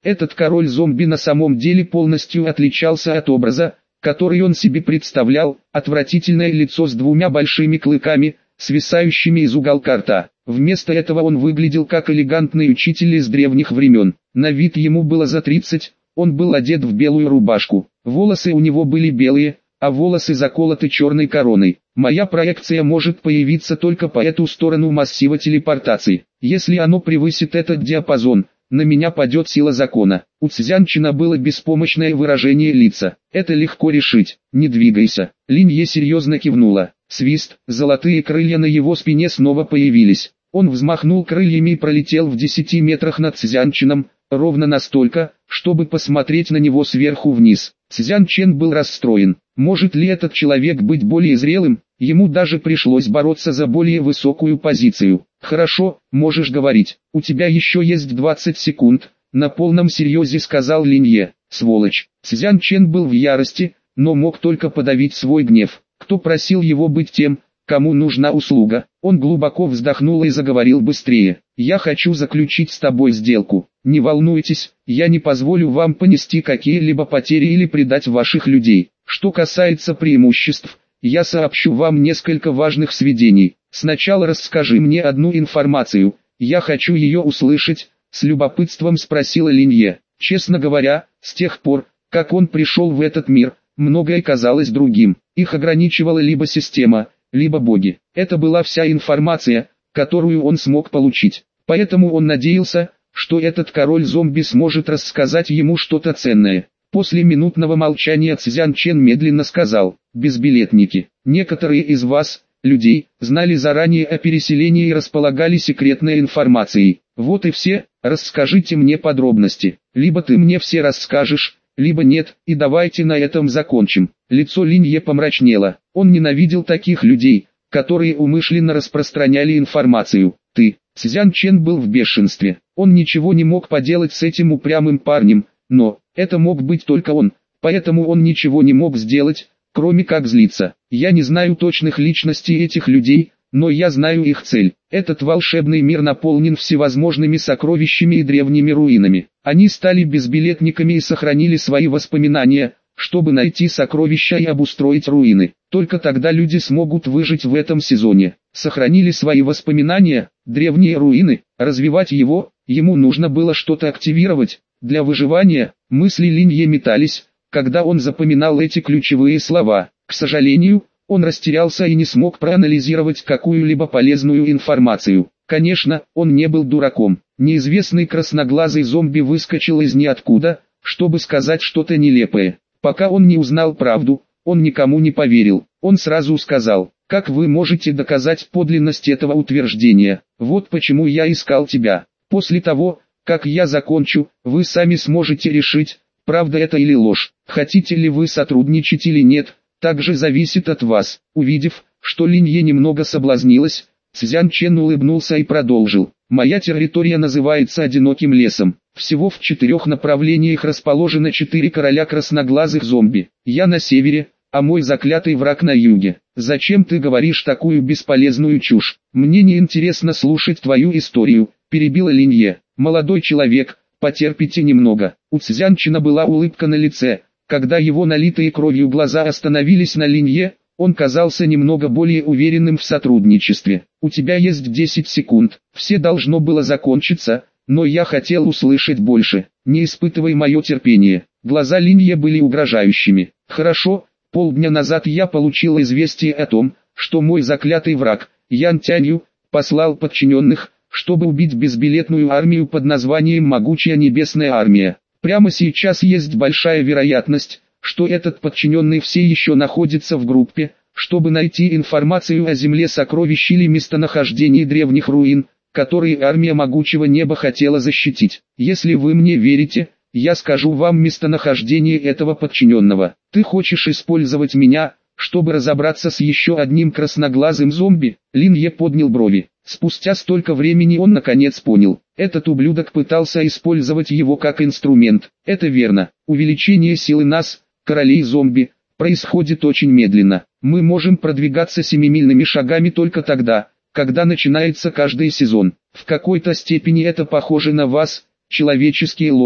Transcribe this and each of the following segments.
Этот король зомби на самом деле полностью отличался от образа, который он себе представлял, отвратительное лицо с двумя большими клыками, свисающими из уголка рта. Вместо этого он выглядел как элегантный учитель из древних времен. На вид ему было за 30, он был одет в белую рубашку. Волосы у него были белые, а волосы заколоты черной короной. Моя проекция может появиться только по эту сторону массива телепортации. Если оно превысит этот диапазон, на меня падет сила закона. У Цзянчина было беспомощное выражение лица. Это легко решить. Не двигайся. Линье серьезно кивнула. Свист, золотые крылья на его спине снова появились. Он взмахнул крыльями и пролетел в 10 метрах над Цзянчином, ровно настолько, чтобы посмотреть на него сверху вниз. Цзянчен был расстроен. Может ли этот человек быть более зрелым? Ему даже пришлось бороться за более высокую позицию. «Хорошо, можешь говорить. У тебя еще есть 20 секунд», — на полном серьезе сказал Линье. «Сволочь». Цзянчен был в ярости, но мог только подавить свой гнев. Кто просил его быть тем, кому нужна услуга? Он глубоко вздохнул и заговорил быстрее. «Я хочу заключить с тобой сделку. Не волнуйтесь, я не позволю вам понести какие-либо потери или предать ваших людей. Что касается преимуществ, я сообщу вам несколько важных сведений. Сначала расскажи мне одну информацию, я хочу ее услышать», — с любопытством спросила Линье. Честно говоря, с тех пор, как он пришел в этот мир, многое казалось другим. Их ограничивала либо система, либо боги. Это была вся информация, которую он смог получить. Поэтому он надеялся, что этот король зомби сможет рассказать ему что-то ценное. После минутного молчания Цзянчен медленно сказал: «Безбилетники, некоторые из вас, людей, знали заранее о переселении и располагали секретной информацией. Вот и все, расскажите мне подробности. Либо ты мне все расскажешь, либо нет, и давайте на этом закончим». Лицо Линье помрачнело. Он ненавидел таких людей, которые умышленно распространяли информацию. Цзянчен был в бешенстве. Он ничего не мог поделать с этим упрямым парнем, но это мог быть только он, поэтому он ничего не мог сделать, кроме как злиться. «Я не знаю точных личностей этих людей, но я знаю их цель. Этот волшебный мир наполнен всевозможными сокровищами и древними руинами. Они стали безбилетниками и сохранили свои воспоминания, чтобы найти сокровища и обустроить руины. Только тогда люди смогут выжить в этом сезоне. Сохранили свои воспоминания, древние руины, развивать ему нужно было что-то активировать. Для выживания». Мысли Линье метались, когда он запоминал эти ключевые слова. К сожалению, он растерялся и не смог проанализировать какую-либо полезную информацию. Конечно, он не был дураком. Неизвестный красноглазый зомби выскочил из ниоткуда, чтобы сказать что-то нелепое. Пока он не узнал правду, он никому не поверил. Он сразу сказал: «Как вы можете доказать подлинность этого утверждения? Вот почему я искал тебя. После того, как я закончу, вы сами сможете решить, правда это или ложь. Хотите ли вы сотрудничать или нет, также зависит от вас». Увидев, что Линье немного соблазнилась, Цзянчен улыбнулся и продолжил: «Моя территория называется Одиноким лесом. Всего в 4 направлениях расположено 4 короля красноглазых зомби. Я на севере, а мой заклятый враг на юге. Зачем ты говоришь такую бесполезную чушь? Мне не интересно слушать твою историю», — перебила Линье. «Молодой человек, потерпите немного». У Цзянчина была улыбка на лице. Когда его налитые кровью глаза остановились на Линье, он казался немного более уверенным в сотрудничестве. «У тебя есть 10 секунд. Все должно было закончиться, но я хотел услышать больше. Не испытывай мое терпение». Глаза Линье были угрожающими. «Хорошо, полдня назад я получил известие о том, что мой заклятый враг, Ян Тянью, послал подчиненных, чтобы убить безбилетную армию под названием «Могучая Небесная Армия». Прямо сейчас есть большая вероятность, что этот подчиненный все еще находится в группе, чтобы найти информацию о земле сокровищ или местонахождении древних руин, которые армия Могучего Неба хотела защитить. Если вы мне верите, я скажу вам местонахождение этого подчиненного. Ты хочешь использовать меня, чтобы разобраться с еще одним красноглазым зомби?» Линье поднял брови. Спустя столько времени он наконец понял. Этот ублюдок пытался использовать его как инструмент. Это верно. Увеличение силы нас, королей зомби, происходит очень медленно. Мы можем продвигаться семимильными шагами только тогда, когда начинается каждый сезон. В какой-то степени это похоже на вас, человеческие лорды.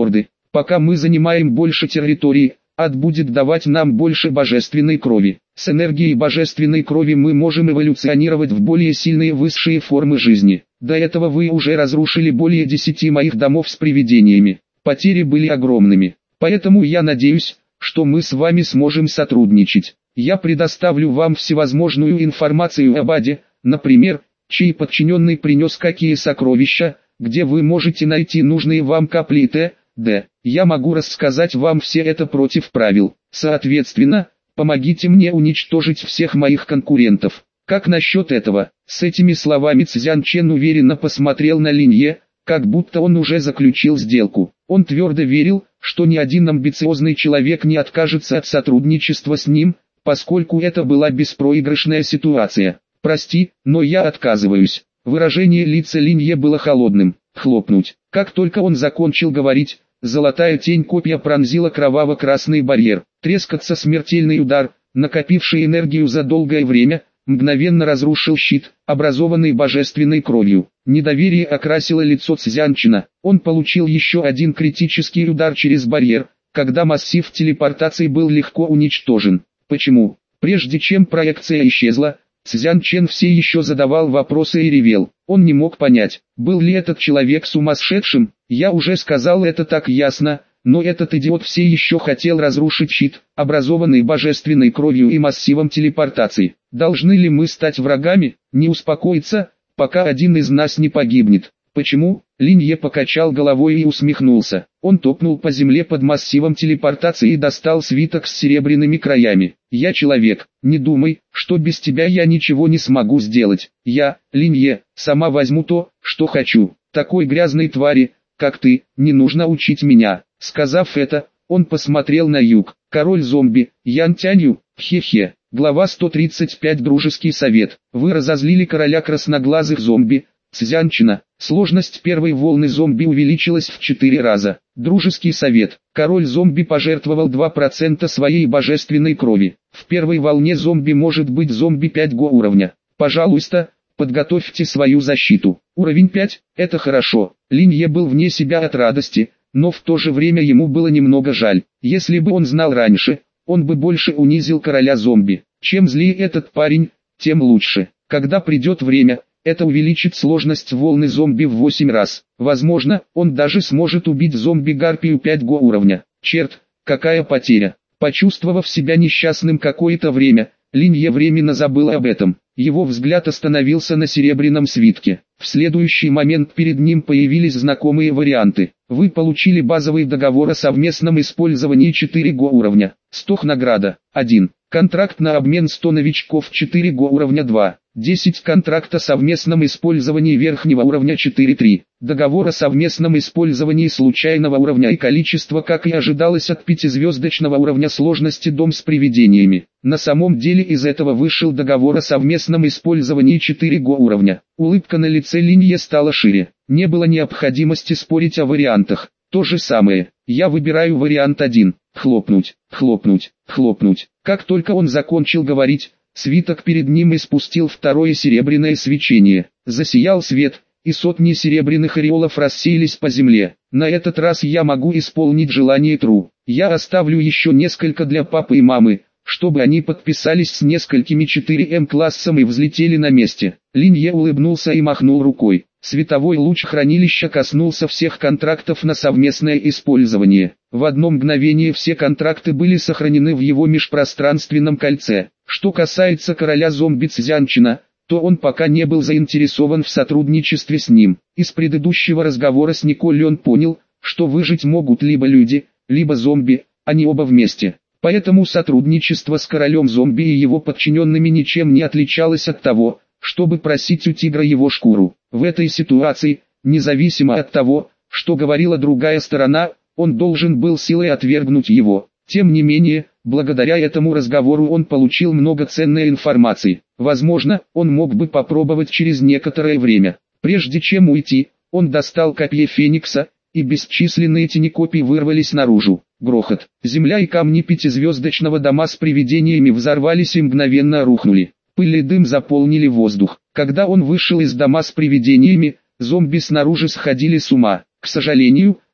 Пока мы занимаем больше территории, ад будет давать нам больше божественной крови. С энергией божественной крови мы можем эволюционировать в более сильные высшие формы жизни. До этого вы уже разрушили более 10 моих домов с привидениями. Потери были огромными. Поэтому я надеюсь, что мы с вами сможем сотрудничать. Я предоставлю вам всевозможную информацию об аде, например, чей подчиненный принес какие сокровища, где вы можете найти нужные вам капли т.д. Я могу рассказать вам все это против правил. Соответственно, помогите мне уничтожить всех моих конкурентов. Как насчет этого? С этими словами Цзян Чен уверенно посмотрел на Линье, как будто он уже заключил сделку. Он твердо верил, что ни один амбициозный человек не откажется от сотрудничества с ним, поскольку это была беспроигрышная ситуация. «Прости, но я отказываюсь». Выражение лица Линье было холодным. Хлопнуть. Как только он закончил говорить, золотая тень копья пронзила кроваво-красный барьер. Трескаться смертельный удар, накопивший энергию за долгое время, мгновенно разрушил щит, образованный божественной кровью. Недоверие окрасило лицо Цзянчина. Он получил еще один критический удар через барьер, когда массив телепортации был легко уничтожен. Почему? Прежде чем проекция исчезла, Цзян Чен все еще задавал вопросы и ревел. Он не мог понять, был ли этот человек сумасшедшим. Я уже сказал это так ясно, но этот идиот все еще хотел разрушить щит, образованный божественной кровью и массивом телепортации. Должны ли мы стать врагами? Не успокоиться, пока один из нас не погибнет. Почему? Линье покачал головой и усмехнулся. Он топнул по земле под массивом телепортации и достал свиток с серебряными краями. «Я человек, не думай, что без тебя я ничего не смогу сделать. Я, Линье, сама возьму то, что хочу. Такой грязной твари, как ты, не нужно учить меня». Сказав это, он посмотрел на юг. Король зомби, Ян Тянью, хе-хе. Глава 135. Дружеский совет. Вы разозлили короля красноглазых зомби, Цзянчина. Сложность первой волны зомби увеличилась в 4 раза. Дружеский совет. Король зомби пожертвовал 2% своей божественной крови. В первой волне зомби может быть зомби 5 уровня. Пожалуйста, подготовьте свою защиту. Уровень 5, это хорошо. Линье был вне себя от радости, но в то же время ему было немного жаль. Если бы он знал раньше, он бы больше унизил короля зомби. Чем злее этот парень, тем лучше. Когда придет время, это увеличит сложность волны зомби в 8 раз. Возможно, он даже сможет убить зомби-гарпию 5 уровня. Черт, какая потеря. Почувствовав себя несчастным какое-то время, Линье временно забыл об этом. Его взгляд остановился на серебряном свитке. В следующий момент перед ним появились знакомые варианты. Вы получили базовый договор о совместном использовании 4 уровня. 100 награда. 1. Контракт на обмен 100 новичков 4 уровня 2. 10 контракт о совместном использовании верхнего уровня 4.3. Договор о совместном использовании случайного уровня и количество, как и ожидалось, от 5-звездочного уровня сложности дом с привидениями. На самом деле из этого вышел договор о совместном использовании 4 уровня. Улыбка на лице Линье стала шире. Не было необходимости спорить о вариантах. То же самое. Я выбираю вариант 1. Хлопнуть, хлопнуть, хлопнуть. Как только он закончил говорить, свиток перед ним испустил второе серебряное свечение. Засиял свет, и сотни серебряных ореолов рассеялись по земле. На этот раз я могу исполнить желание Тру. Я оставлю еще несколько для папы и мамы, чтобы они подписались с несколькими 4М классом и взлетели на месте. Линье улыбнулся и махнул рукой. Световой луч хранилища коснулся всех контрактов на совместное использование. В одно мгновение все контракты были сохранены в его межпространственном кольце. Что касается короля зомби Цзянчина, то он пока не был заинтересован в сотрудничестве с ним. Из предыдущего разговора с Николь он понял, что выжить могут либо люди, либо зомби, а не оба вместе. Поэтому сотрудничество с королем зомби и его подчиненными ничем не отличалось от того, чтобы просить у тигра его шкуру. В этой ситуации, независимо от того, что говорила другая сторона, он должен был силой отвергнуть его. Тем не менее, благодаря этому разговору он получил много ценной информации. Возможно, он мог бы попробовать через некоторое время. Прежде чем уйти, он достал копье Феникса, и бесчисленные тени копий вырвались наружу. Грохот. Земля и камни 5-звездочного дома с привидениями взорвались и мгновенно рухнули. Пыль и дым заполнили воздух. Когда он вышел из дома с привидениями, зомби снаружи сходили с ума. К сожалению,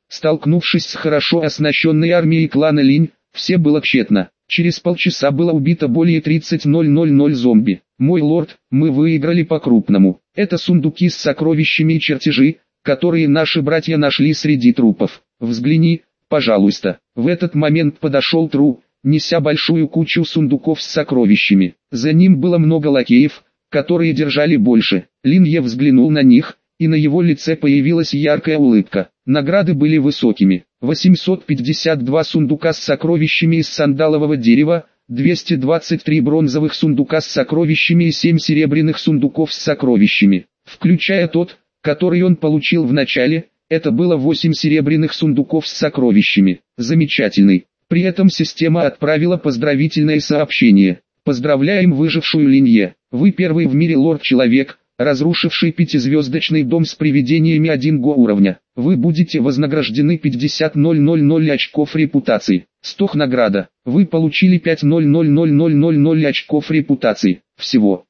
Столкнувшись с хорошо оснащенной армией клана Линь, все было тщетно. Через полчаса было убито более 30,000 зомби. Мой лорд, мы выиграли по-крупному. Это сундуки с сокровищами и чертежи, которые наши братья нашли среди трупов. Взгляни, пожалуйста. В этот момент подошел Тру, неся большую кучу сундуков с сокровищами. За ним было много лакеев, которые держали больше. Линье взглянул на них, и на его лице появилась яркая улыбка. Награды были высокими. 852 сундука с сокровищами из сандалового дерева, 223 бронзовых сундука с сокровищами и 7 серебряных сундуков с сокровищами. Включая тот, который он получил в начале, это было 8 серебряных сундуков с сокровищами. Замечательный. При этом система отправила поздравительное сообщение. Поздравляем выжившую Линье. Вы первый в мире лорд-человек, разрушивший 5-звездочный дом с привидениями 1 уровня. Вы будете вознаграждены 50,000 очков репутации. Стох награда. Вы получили 5,000 очков репутации. Всего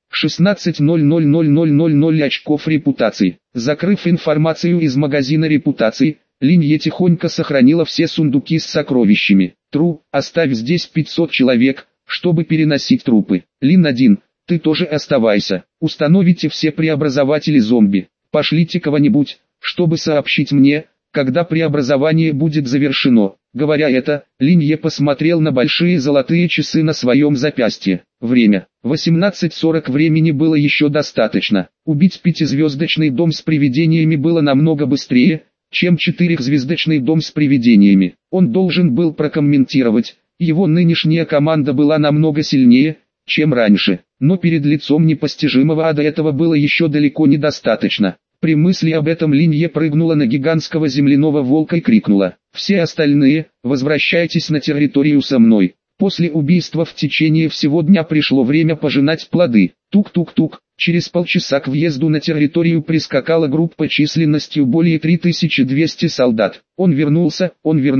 16,000 очков репутации. Закрыв информацию из магазина репутации, Линье тихонько сохранила все сундуки с сокровищами. Тру, оставь здесь 500 человек, чтобы переносить трупы. Лин-1, ты тоже оставайся. Установите все преобразователи зомби. Пошлите кого-нибудь, чтобы сообщить мне, когда преобразование будет завершено. Говоря это, Линье посмотрел на большие золотые часы на своем запястье. Время. 18:40. Времени было еще достаточно. Убить 5-звездочный дом с привидениями было намного быстрее, чем 4-звездочный дом с привидениями. Он должен был прокомментировать, его нынешняя команда была намного сильнее, чем раньше, но перед лицом непостижимого ада этого было еще далеко недостаточно. При мысли об этом Линье прыгнула на гигантского земляного волка и крикнула: «Все остальные, возвращайтесь на территорию со мной». После убийства в течение всего дня пришло время пожинать плоды. Тук-тук-тук. Через полчаса к въезду на территорию прискакала группа численностью более 3200 солдат. Он вернулся.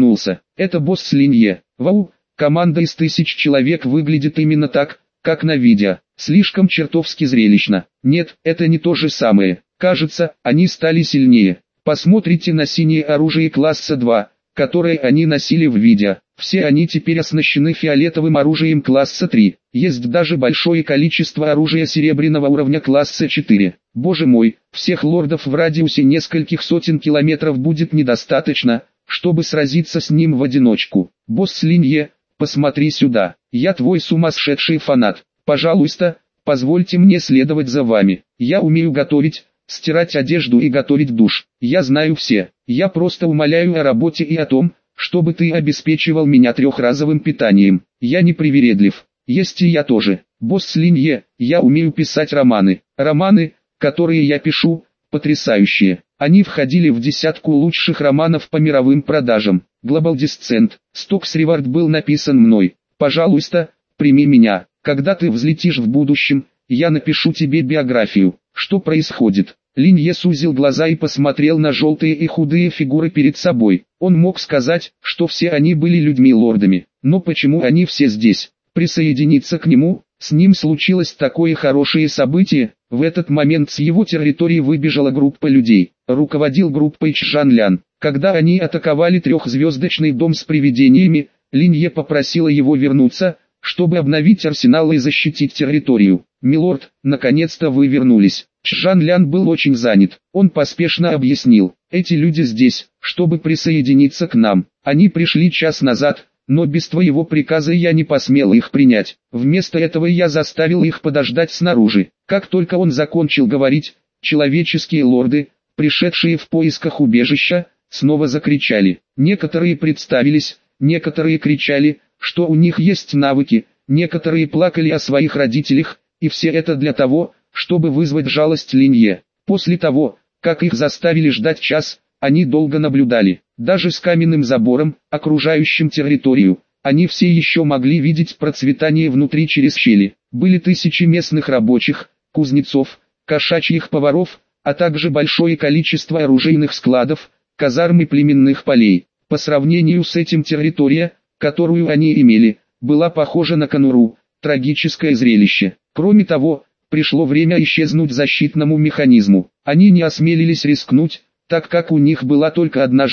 Это босс Линье. Вау, команда из 1000 человек выглядит именно так, как на видео. Слишком чертовски зрелищно. Нет, это не то же самое. Кажется, они стали сильнее. Посмотрите на синее оружие класса 2, которое они носили в видео. Все они теперь оснащены фиолетовым оружием класса 3. Есть даже большое количество оружия серебряного уровня класса 4. Боже мой, всех лордов в радиусе нескольких сотен километров будет недостаточно, чтобы сразиться с ним в одиночку. Босс Линье, посмотри сюда. Я твой сумасшедший фанат. Пожалуйста, позвольте мне следовать за вами. Я умею готовить, стирать одежду и готовить душ. Я знаю все. Я просто умоляю о работе и о том, чтобы ты обеспечивал меня 3-разовым питанием. Я не привередлив. Есть и я тоже. Босс Линье, я умею писать романы. Романы, которые я пишу, потрясающие. Они входили в 10 лучших романов по мировым продажам. Global Descent. Stocks Reward был написан мной. Пожалуйста, прими меня. Когда ты взлетишь в будущем, я напишу тебе биографию. Что происходит? Линье сузил глаза и посмотрел на желтые и худые фигуры перед собой. Он мог сказать, что все они были людьми-лордами. Но почему они все здесь? Присоединиться к нему? С ним случилось такое хорошее событие. В этот момент с его территории выбежала группа людей. Руководил группой Чжан Лян. Когда они атаковали 3-звездочный дом с привидениями, Линье попросила его вернуться, чтобы обновить арсенал и защитить территорию. «Милорд, наконец-то вы вернулись». Чжан Лян был очень занят. Он поспешно объяснил: «Эти люди здесь, чтобы присоединиться к нам. Они пришли час назад, но без твоего приказа я не посмел их принять. Вместо этого я заставил их подождать снаружи». Как только он закончил говорить, человеческие лорды, пришедшие в поисках убежища, снова закричали. Некоторые представились, некоторые кричали, что у них есть навыки, некоторые плакали о своих родителях, и все это для того, чтобы вызвать жалость Линье. После того, как их заставили ждать час, они долго наблюдали. Даже с каменным забором, окружающим территорию, они все еще могли видеть процветание внутри через щели. Были тысячи местных рабочих, кузнецов, кошачьих поваров, а также большое количество оружейных складов, казарм и племенных полей. По сравнению с этим территория, которую они имели, была похожа на конуру, трагическое зрелище. Кроме того, пришло время исчезнуть защитному механизму. Они не осмелились рискнуть, так как у них была только одна жизнь.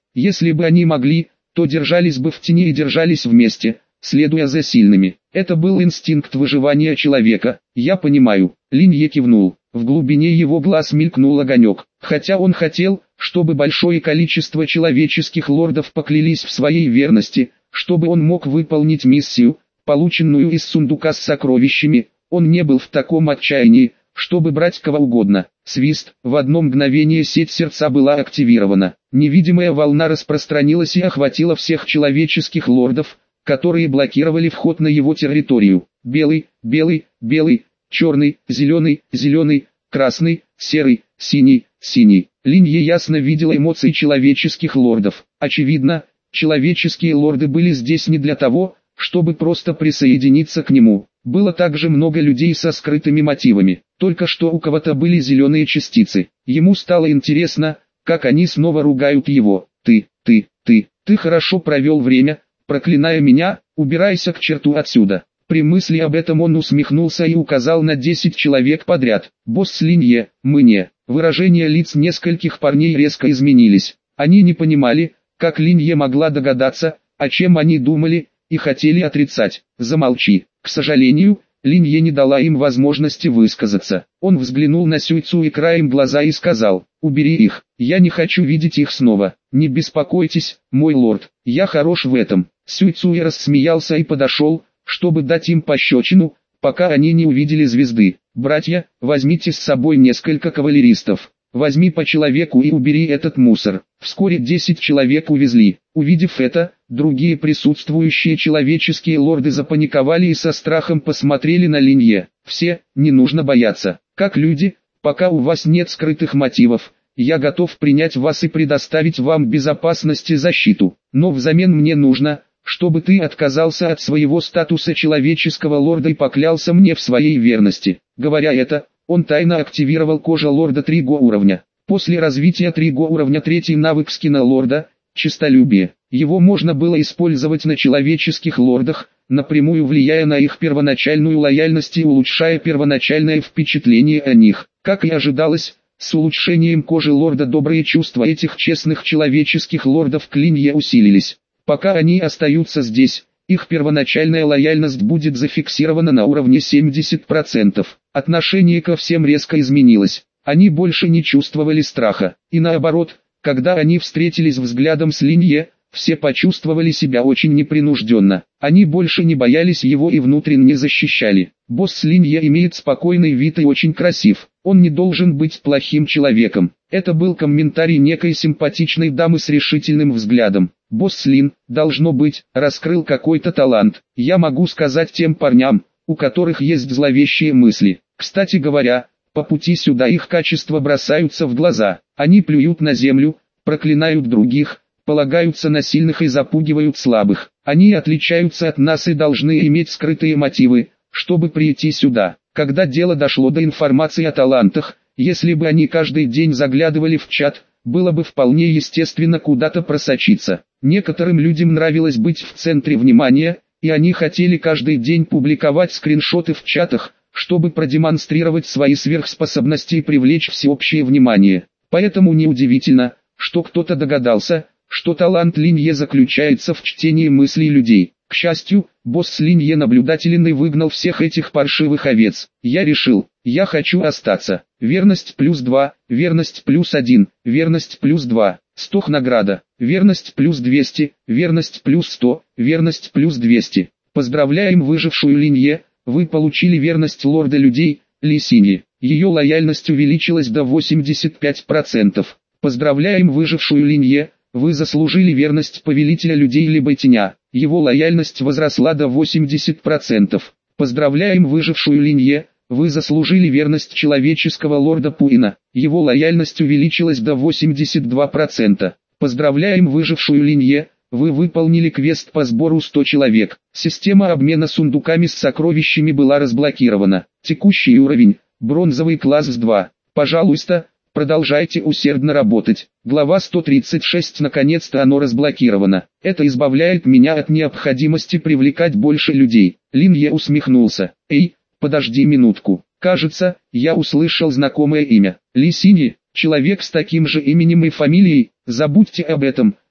Если бы они могли, то держались бы в тени и держались вместе, следуя за сильными. Это был инстинкт выживания человека. Я понимаю. Линье кивнул. В глубине его глаз мелькнул огонек. Хотя он хотел, чтобы большое количество человеческих лордов поклялись в своей верности, чтобы он мог выполнить миссию, полученную из сундука с сокровищами, он не был в таком отчаянии, чтобы брать кого угодно. Свист, в одно мгновение сеть сердца была активирована. Невидимая волна распространилась и охватила всех человеческих лордов, которые блокировали вход на его территорию. Белый, белый, белый, черный, зеленый, зеленый, красный, серый, синий, синий. Линье ясно видела эмоции человеческих лордов. Очевидно, человеческие лорды были здесь не для того, чтобы просто присоединиться к нему. Было также много людей со скрытыми мотивами. Только что у кого-то были зеленые частицы. Ему стало интересно, как они снова ругают его. Ты хорошо провел время, проклиная меня, убирайся к черту отсюда. При мысли об этом он усмехнулся и указал на 10 человек подряд. Босс Линье, мы не. Выражения лиц нескольких парней резко изменились. Они не понимали, как Линье могла догадаться, о чем они думали, и хотели отрицать. Замолчи. К сожалению, Линье не дала им возможности высказаться. Он взглянул на Сюйцу краем глаза и сказал: «Убери их, я не хочу видеть их снова. Не беспокойтесь, мой лорд, я хорош в этом». Сюйцуй рассмеялся и подошел, чтобы дать им пощечину, пока они не увидели звезды. «Братья, возьмите с собой несколько кавалеристов. Возьми по человеку и убери этот мусор». Вскоре 10 человек увезли. Увидев это, другие присутствующие человеческие лорды запаниковали и со страхом посмотрели на Линье. «Все, не нужно бояться. Как люди, пока у вас нет скрытых мотивов, я готов принять вас и предоставить вам безопасность и защиту. Но взамен мне нужно, чтобы ты отказался от своего статуса человеческого лорда и поклялся мне в своей верности». Говоря это, он тайно активировал кожа лорда 3 уровня. После развития 3 уровня третий навык скина лорда – честолюбие. Его можно было использовать на человеческих лордах, напрямую влияя на их первоначальную лояльность и улучшая первоначальное впечатление о них. Как и ожидалось, с улучшением кожи лорда добрые чувства этих честных человеческих лордов к Линье усилились. Пока они остаются здесь, их первоначальная лояльность будет зафиксирована на уровне 70%. Отношение ко всем резко изменилось. Они больше не чувствовали страха. И наоборот, когда они встретились взглядом с Линье, все почувствовали себя очень непринужденно. Они больше не боялись его и внутренне защищали. Босс Линье имеет спокойный вид и очень красив. Он не должен быть плохим человеком. Это был комментарий некой симпатичной дамы с решительным взглядом. Босс Лин, должно быть, раскрыл какой-то талант. Я могу сказать тем парням, у которых есть зловещие мысли. Кстати говоря, по пути сюда их качества бросаются в глаза. Они плюют на землю, проклинают других, полагаются на сильных и запугивают слабых. Они отличаются от нас и должны иметь скрытые мотивы, чтобы прийти сюда. Когда дело дошло до информации о талантах, если бы они каждый день заглядывали в чат, было бы вполне естественно куда-то просочиться. Некоторым людям нравилось быть в центре внимания, и они хотели каждый день публиковать скриншоты в чатах, чтобы продемонстрировать свои сверхспособности и привлечь всеобщее внимание. Поэтому неудивительно, что кто-то догадался, что талант Линье заключается в чтении мыслей людей. К счастью, босс Линье наблюдателен и выгнал всех этих паршивых овец. Я решил, я хочу остаться. Верность +2, верность +1, верность +2, 100 награда, верность +200, верность +100, верность +200. Поздравляем выжившую Линье, вы получили верность лорда людей, Ли Синьи. Ее лояльность увеличилась до 85%. Поздравляем выжившую Линье, вы заслужили верность повелителя людей либо теня. Его лояльность возросла до 80%. Поздравляем выжившую Линье, вы заслужили верность человеческого лорда Пуина. Его лояльность увеличилась до 82%. Поздравляем выжившую Линье, вы выполнили квест по сбору 100 человек. Система обмена сундуками с сокровищами была разблокирована. Текущий уровень, бронзовый класс с 2. Пожалуйста, продолжайте усердно работать. Глава 136. Наконец-то оно разблокировано. Это избавляет меня от необходимости привлекать больше людей. Линье усмехнулся. Эй, подожди минутку. Кажется, я услышал знакомое имя. Ли Синьи, человек с таким же именем и фамилией. Забудьте об этом.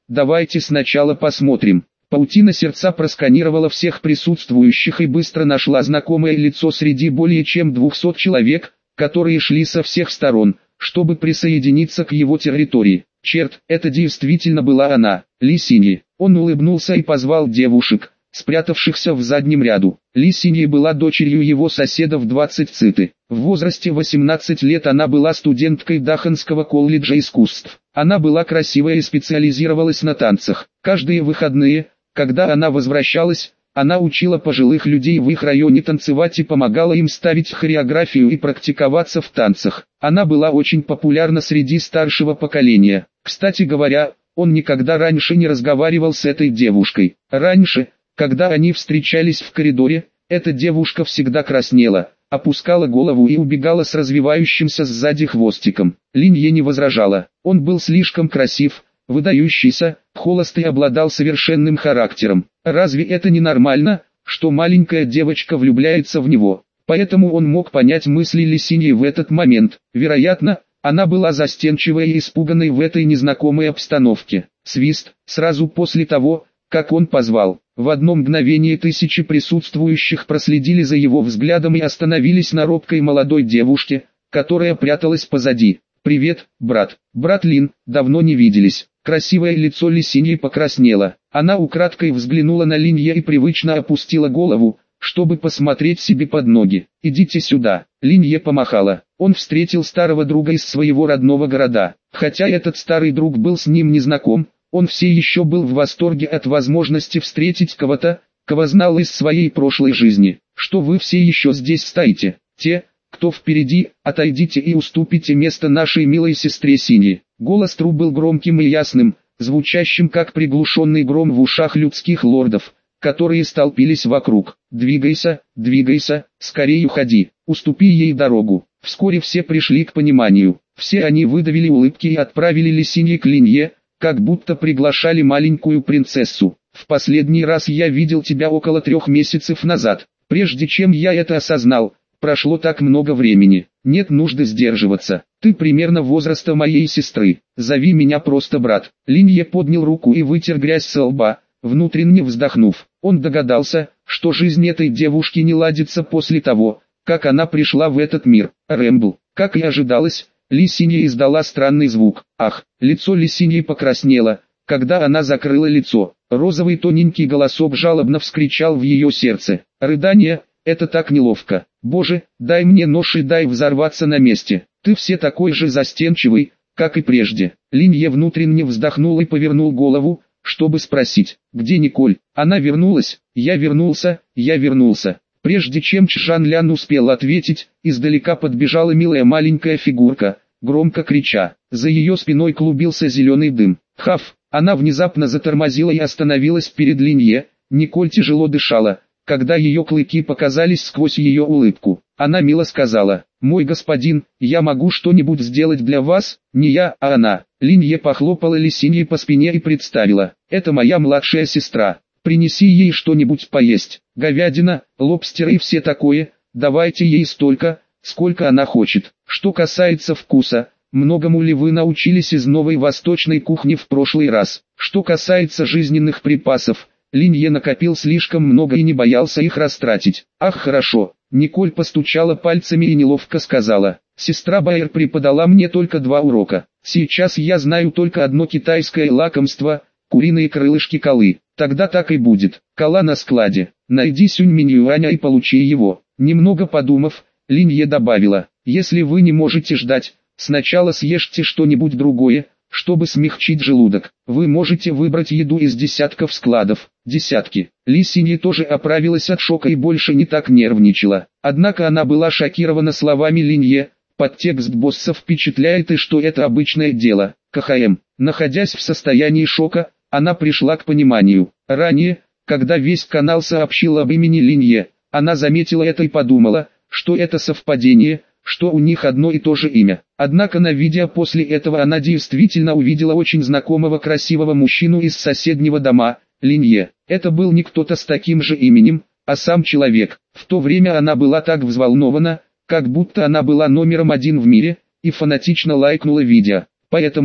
давайте сначала посмотрим. Паутина сердца просканировала всех присутствующих и быстро нашла знакомое лицо среди более чем 200 человек, которые шли со всех сторон, чтобы присоединиться к его территории. Черт, это действительно была она, Ли Синьи. Он улыбнулся и позвал девушек, спрятавшихся в заднем ряду. Ли Синьи была дочерью его соседа в 20 циты. В возрасте 18 лет она была студенткой Даханского колледжа искусств. Она была красивая и специализировалась на танцах. Каждые выходные, когда она возвращалась, она учила пожилых людей в их районе танцевать и помогала им ставить хореографию и практиковаться в танцах. Она была очень популярна среди старшего поколения. Кстати говоря, он никогда раньше не разговаривал с этой девушкой. Раньше, когда они встречались в коридоре, эта девушка всегда краснела, опускала голову и убегала с развивающимся сзади хвостиком. Линье не возражала. Он был слишком красив, выдающийся, холост и обладал совершенным характером. Разве это не нормально, что маленькая девочка влюбляется в него? Поэтому он мог понять мысли Ли Синьи в этот момент. Вероятно, она была застенчивой и испуганной в этой незнакомой обстановке. Свист, сразу после того, как он позвал. В одно мгновение тысячи присутствующих проследили за его взглядом и остановились на робкой молодой девушке, которая пряталась позади. «Привет, брат. Брат Лин, давно не виделись». Красивое лицо Ли Синьи покраснело. Она украдкой взглянула на Линье и привычно опустила голову, чтобы посмотреть себе под ноги. «Идите сюда». Линье помахала. Он встретил старого друга из своего родного города. Хотя этот старый друг был с ним незнаком, он все еще был в восторге от возможности встретить кого-то, кого знал из своей прошлой жизни. «Что вы все еще здесь стоите? Те, кто впереди, отойдите и уступите место нашей милой сестре Синьи». Голос Тру был громким и ясным, звучащим как приглушенный гром в ушах людских лордов, которые столпились вокруг. «Двигайся, двигайся, скорее уходи, уступи ей дорогу». Вскоре все пришли к пониманию. Все они выдавили улыбки и отправили Ли Синьи к Линье, как будто приглашали маленькую принцессу. «В последний раз я видел тебя около 3 месяцев назад. Прежде чем я это осознал, прошло так много времени. Нет нужды сдерживаться. Ты примерно возраста моей сестры. Зови меня просто брат». Линье поднял руку и вытер грязь со лба, внутренне вздохнув. Он догадался, что жизнь этой девушки не ладится после того, как она пришла в этот мир. Рэмбл, как и ожидалось, Ли Синьи издала странный звук. Ах, лицо Ли Синьи покраснело, когда она закрыла лицо. Розовый тоненький голосок жалобно вскричал в ее сердце. Рыдание, это так неловко. Боже, дай мне нож и дай взорваться на месте. Ты все такой же застенчивый, как и прежде. Линье внутренне вздохнул и повернул голову, чтобы спросить, где Николь. Она вернулась, я вернулся, я вернулся. Прежде чем Чжан Лян успел ответить, издалека подбежала милая маленькая фигурка, громко крича. За ее спиной клубился зеленый дым. Хав, она внезапно затормозила и остановилась перед Линье. Николь тяжело дышала, когда ее клыки показались сквозь ее улыбку. Она мило сказала: «Мой господин, я могу что-нибудь сделать для вас?» «Не я, а она». Линье похлопала Ли Синьи по спине и представила: «Это моя младшая сестра. Принеси ей что-нибудь поесть, говядина, лобстеры и все такое, давайте ей столько, сколько она хочет. Что касается вкуса, многому ли вы научились из новой восточной кухни в прошлый раз? Что касается жизненных припасов, Линье накопил слишком много и не боялся их растратить». «Ах, хорошо». Николь постучала пальцами и неловко сказала: «Сестра Байер преподала мне только 2 урока. Сейчас я знаю только одно китайское лакомство – куриные крылышки колы». «Тогда так и будет. Кола на складе. Найди Сюнь Минь-Юаня и получи его». Немного подумав, Линье добавила: «Если вы не можете ждать, сначала съешьте что-нибудь другое, чтобы смягчить желудок. Вы можете выбрать еду из десятков складов». Десятки. Ли Синьи тоже оправилась от шока и больше не так нервничала. Однако она была шокирована словами Линье. Подтекст босса впечатляет, и что это обычное дело. КХМ. Находясь в состоянии шока, она пришла к пониманию. Ранее, когда весь канал сообщил об имени Линье, она заметила это и подумала, что это совпадение, что у них одно и то же имя. Однако на видео после этого она действительно увидела очень знакомого красивого мужчину из соседнего дома, Линье. Это был не кто-то с таким же именем, а сам человек. В то время она была так взволнована, как будто она была номером 1 в мире, и фанатично лайкнула видео. Поэтому,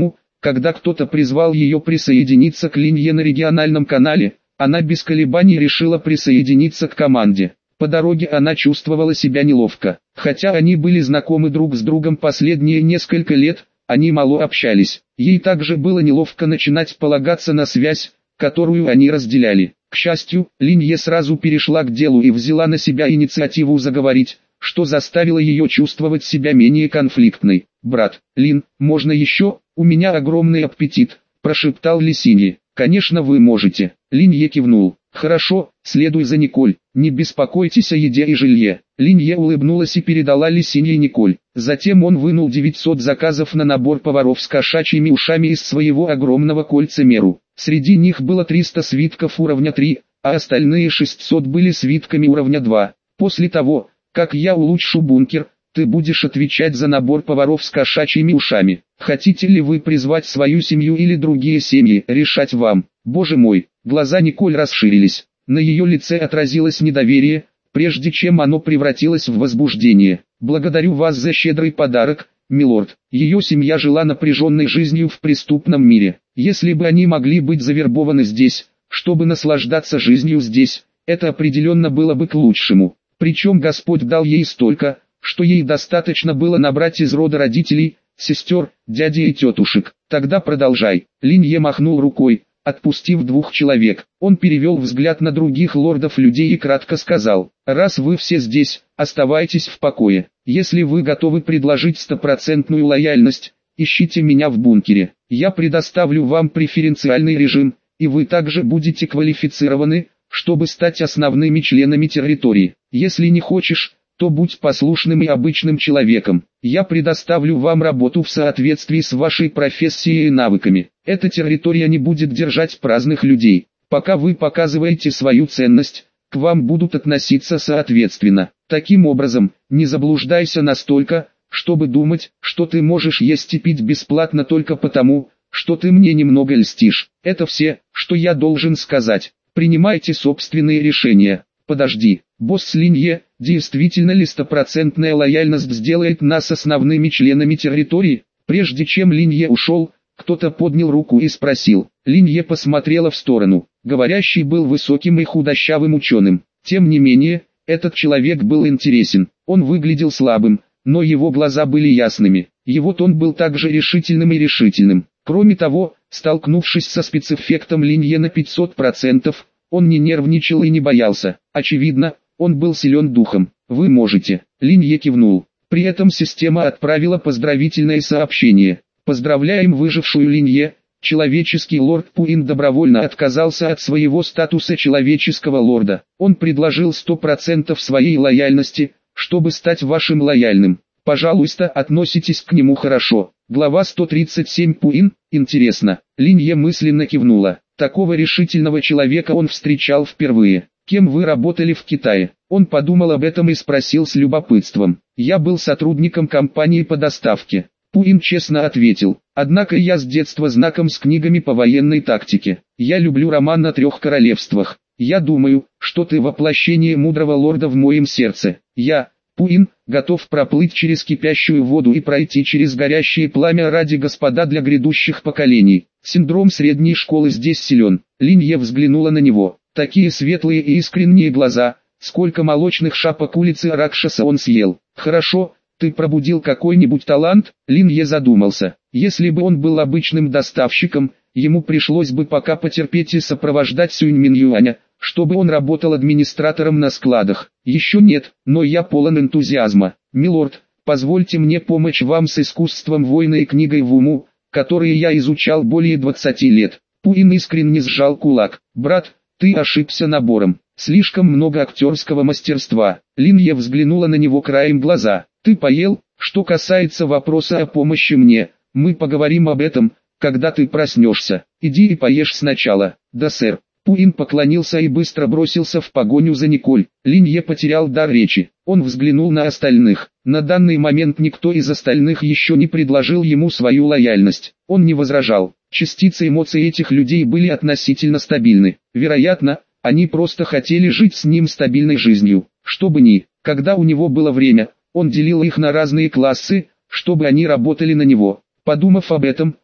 Когда кто-то призвал ее присоединиться к Линье на региональном канале, она без колебаний решила присоединиться к команде. По дороге она чувствовала себя неловко. Хотя они были знакомы друг с другом последние несколько лет, они мало общались. Ей также было неловко начинать полагаться на связь, которую они разделяли. К счастью, Линье сразу перешла к делу и взяла на себя инициативу заговорить, что заставило ее чувствовать себя менее конфликтной. «Брат, Лин, можно еще? У меня огромный аппетит», – прошептал Лисинье. «Конечно вы можете». Линье кивнул. «Хорошо, следуй за Николь, не беспокойтесь о еде и жилье». Линье улыбнулась и передала Лисинье Николь. Затем он вынул 900 заказов на набор поваров с кошачьими ушами из своего огромного кольцемеру. Среди них было 300 свитков уровня 3, а остальные 600 были свитками уровня 2. «После того, как я улучшу бункер, ты будешь отвечать за набор поваров с кошачьими ушами. Хотите ли вы призвать свою семью или другие семьи, решать вам». «Боже мой!» Глаза Николь расширились. На ее лице отразилось недоверие, прежде чем оно превратилось в возбуждение. «Благодарю вас за щедрый подарок, милорд». Ее семья жила напряженной жизнью в преступном мире. Если бы они могли быть завербованы здесь, чтобы наслаждаться жизнью здесь, это определенно было бы к лучшему. Причем Господь дал ей столько, что ей достаточно было набрать из рода родителей, сестер, дядей и тетушек. «Тогда продолжай». Линье махнул рукой, отпустив 2 человек. Он перевел взгляд на других лордов-людей и кратко сказал: «Раз вы все здесь, оставайтесь в покое. Если вы готовы предложить 100% лояльность, ищите меня в бункере. Я предоставлю вам преференциальный режим, и вы также будете квалифицированы, чтобы стать основными членами территории. Если не хочешь, то будь послушным и обычным человеком. Я предоставлю вам работу в соответствии с вашей профессией и навыками. Эта территория не будет держать праздных людей. Пока вы показываете свою ценность, к вам будут относиться соответственно. Таким образом, не заблуждайся настолько, чтобы думать, что ты можешь есть и пить бесплатно только потому, что ты мне немного льстишь. Это все, что я должен сказать. Принимайте собственные решения». «Подожди, босс Линье, действительно ли 100% лояльность сделает нас основными членами территории?» Прежде чем Линье ушел, кто-то поднял руку и спросил. Линье посмотрела в сторону. Говорящий был высоким и худощавым ученым. Тем не менее, этот человек был интересен. Он выглядел слабым, но его глаза были ясными. Его тон был также решительным и решительным. Кроме того, столкнувшись со спецэффектом Линье на 500%, он не нервничал и не боялся. Очевидно, он был силен духом. «Вы можете». Линье кивнул. При этом система отправила поздравительное сообщение. «Поздравляем выжившую Линье. Человеческий лорд Пуин добровольно отказался от своего статуса человеческого лорда. Он предложил 100% своей лояльности, чтобы стать вашим лояльным. Пожалуйста, относитесь к нему хорошо». Глава 137. Пуин. Интересно. Линье мысленно кивнула. Такого решительного человека он встречал впервые. «Кем вы работали в Китае?» Он подумал об этом и спросил с любопытством. «Я был сотрудником компании по доставке». Пуин честно ответил. «Однако я с детства знаком с книгами по военной тактике. Я люблю роман о 3 королевствах. Я думаю, что ты воплощение мудрого лорда в моем сердце. Я, Пуин, готов проплыть через кипящую воду и пройти через горящее пламя ради господа для грядущих поколений. Синдром средней школы здесь силен». Линье взглянула на него. Такие светлые и искренние глаза, сколько молочных шапок улицы Ракшаса он съел. «Хорошо, ты пробудил какой-нибудь талант?» Линье задумался. Если бы он был обычным доставщиком, ему пришлось бы пока потерпеть и сопровождать Сюнь Минюаня, чтобы он работал администратором на складах. «Еще нет, но я полон энтузиазма. Милорд, позвольте мне помочь вам с искусством воина и книгой Вуму, которые я изучал более 20 лет». Пуин искренне сжал кулак. «Брат, ты ошибся набором. Слишком много актерского мастерства». Линье взглянула на него краем глаза. «Ты поел? Что касается вопроса о помощи мне, мы поговорим об этом, когда ты проснешься. Иди и поешь сначала». «Да, сэр». Пуин поклонился и быстро бросился в погоню за Николь. Линье потерял дар речи. Он взглянул на остальных. На данный момент никто из остальных еще не предложил ему свою лояльность. Он не возражал. Частицы эмоций этих людей были относительно стабильны. Вероятно, они просто хотели жить с ним стабильной жизнью. Чтобы ни, когда у него было время, он делил их на разные классы, чтобы они работали на него. Подумав об этом,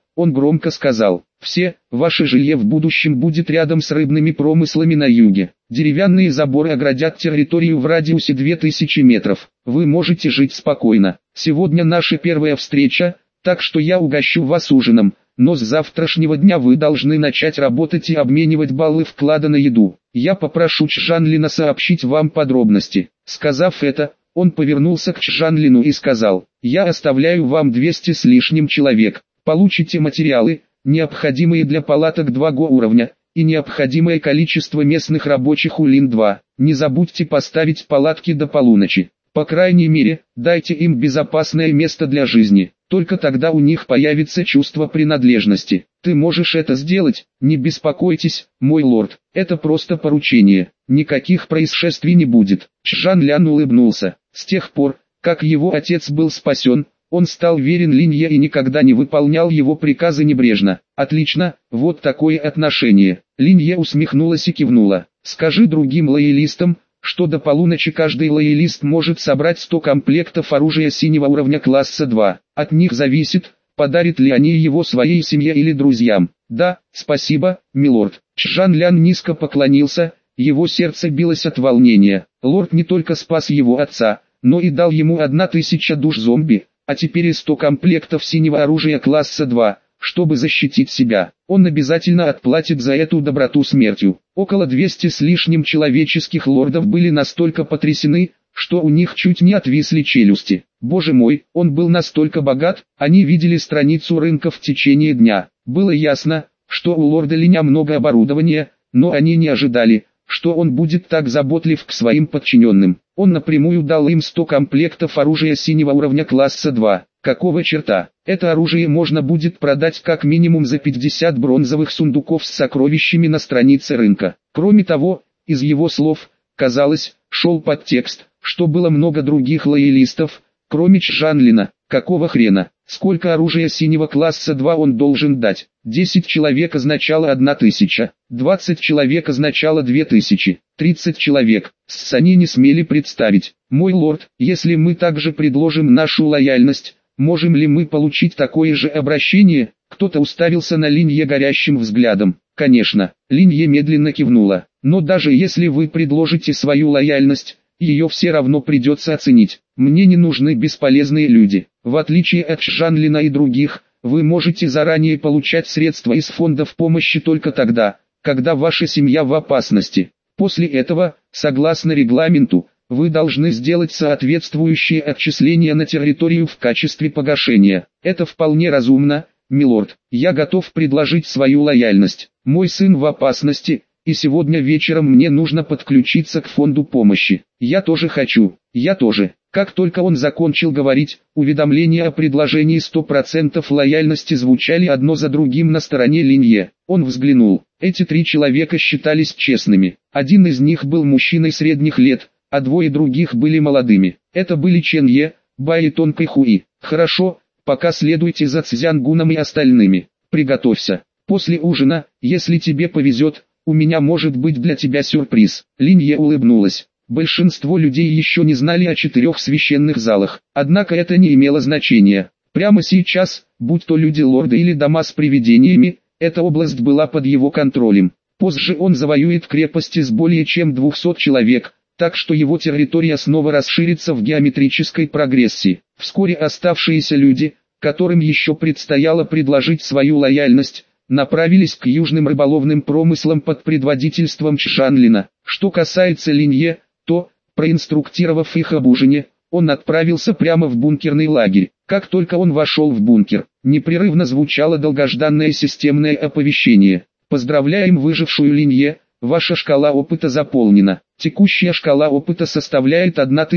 он громко сказал: «Все, ваше жилье в будущем будет рядом с рыбными промыслами на юге. Деревянные заборы оградят территорию в радиусе 2000 метров. Вы можете жить спокойно. Сегодня наша первая встреча, так что я угощу вас ужином, но с завтрашнего дня вы должны начать работать и обменивать баллы вклада на еду. Я попрошу Чжанлина сообщить вам подробности». Сказав это, он повернулся к Чжанлину и сказал: «Я оставляю вам 200 с лишним человек. Получите материалы, необходимые для палаток 2 уровня, и необходимое количество местных рабочих Улин-2. Не забудьте поставить палатки до полуночи. По крайней мере, дайте им безопасное место для жизни. Только тогда у них появится чувство принадлежности. Ты можешь это сделать, не беспокойтесь, мой лорд. Это просто поручение. Никаких происшествий не будет». Чжанлян улыбнулся. С тех пор, как его отец был спасен, он стал верен Линье и никогда не выполнял его приказы небрежно. «Отлично, вот такое отношение». Линье усмехнулась и кивнула. «Скажи другим лоялистам, что до полуночи каждый лоялист может собрать 100 комплектов оружия синего уровня класса 2. От них зависит, подарят ли они его своей семье или друзьям». «Да, спасибо, милорд». Чжанлян низко поклонился, его сердце билось от волнения. Лорд не только спас его отца, но и дал ему 1000 душ зомби, а теперь и 100 комплектов синего оружия класса 2, чтобы защитить себя. Он обязательно отплатит за эту доброту смертью. Около 200 с лишним человеческих лордов были настолько потрясены, что у них чуть не отвисли челюсти. Боже мой, он был настолько богат, они видели страницу рынка в течение дня. Было ясно, что у лорда Линя много оборудования, но они не ожидали, что он будет так заботлив к своим подчиненным. Он напрямую дал им 100 комплектов оружия синего уровня класса 2. Какого черта? Это оружие можно будет продать как минимум за 50 бронзовых сундуков с сокровищами на странице рынка. Кроме того, из его слов, казалось, шел подтекст, что было много других лоялистов, кроме Чжанлина. Какого хрена? Сколько оружия синего класса 2 он должен дать? 10 человек означало 1000, 20 человек означало 2000, 30 человек. Они не смели представить. «Мой лорд, если мы также предложим нашу лояльность, можем ли мы получить такое же обращение?» Кто-то уставился на Линье горящим взглядом. «Конечно». Линье медленно кивнула. «Но даже если вы предложите свою лояльность, ее все равно придется оценить. Мне не нужны бесполезные люди. В отличие от Чжанлина и других, вы можете заранее получать средства из фондов помощи только тогда, когда ваша семья в опасности. После этого, согласно регламенту, вы должны сделать соответствующие отчисления на территорию в качестве погашения. Это вполне разумно, милорд. Я готов предложить свою лояльность. Мой сын в опасности, и сегодня вечером мне нужно подключиться к фонду помощи. Я тоже хочу. Я тоже». Как только он закончил говорить, уведомления о предложении 100% лояльности звучали одно за другим на стороне Линье. Он взглянул. Эти 3 человека считались честными. Один из них был мужчиной средних лет, а 2 других были молодыми. Это были Чен Е, Бай и Тонкой Хуи. «Хорошо, пока следуйте за Цзянгуном и остальными. Приготовься. После ужина, если тебе повезет, у меня может быть для тебя сюрприз». Линье улыбнулась. Большинство людей еще не знали о 4 священных залах, однако это не имело значения. Прямо сейчас, будь то люди-лорды или дома с привидениями, эта область была под его контролем. Позже он завоюет крепости с более чем 200 человек, так что его территория снова расширится в геометрической прогрессии. Вскоре оставшиеся люди, которым еще предстояло предложить свою лояльность, направились к южным рыболовным промыслам под предводительством Чжанлина. Что касается Линье, то, проинструктировав их об ужине, он отправился прямо в бункерный лагерь. Как только он вошел в бункер, непрерывно звучало долгожданное системное оповещение. «Поздравляем выжившую Линье, ваша шкала опыта заполнена. Текущая шкала опыта составляет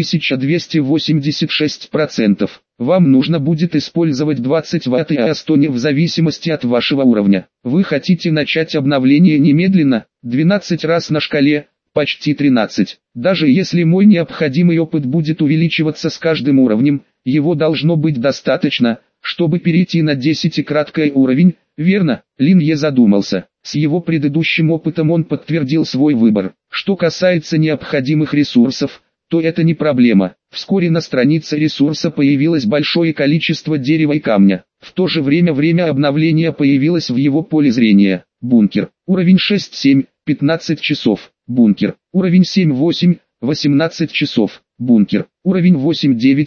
1286%. Вам нужно будет использовать 20 Вт и Астони в зависимости от вашего уровня. Вы хотите начать обновление немедленно? 12 раз на шкале, почти 13. Даже если мой необходимый опыт будет увеличиваться с каждым уровнем, его должно быть достаточно, чтобы перейти на 10-краткий уровень, верно?» Линье задумался. С его предыдущим опытом он подтвердил свой выбор. Что касается необходимых ресурсов, то это не проблема. Вскоре на странице ресурса появилось большое количество дерева и камня. В то же время обновления появилось в его поле зрения. Бункер. Уровень 6-7, 15 часов. Бункер. Уровень 7-8, 18 часов. Бункер. Уровень 8-9,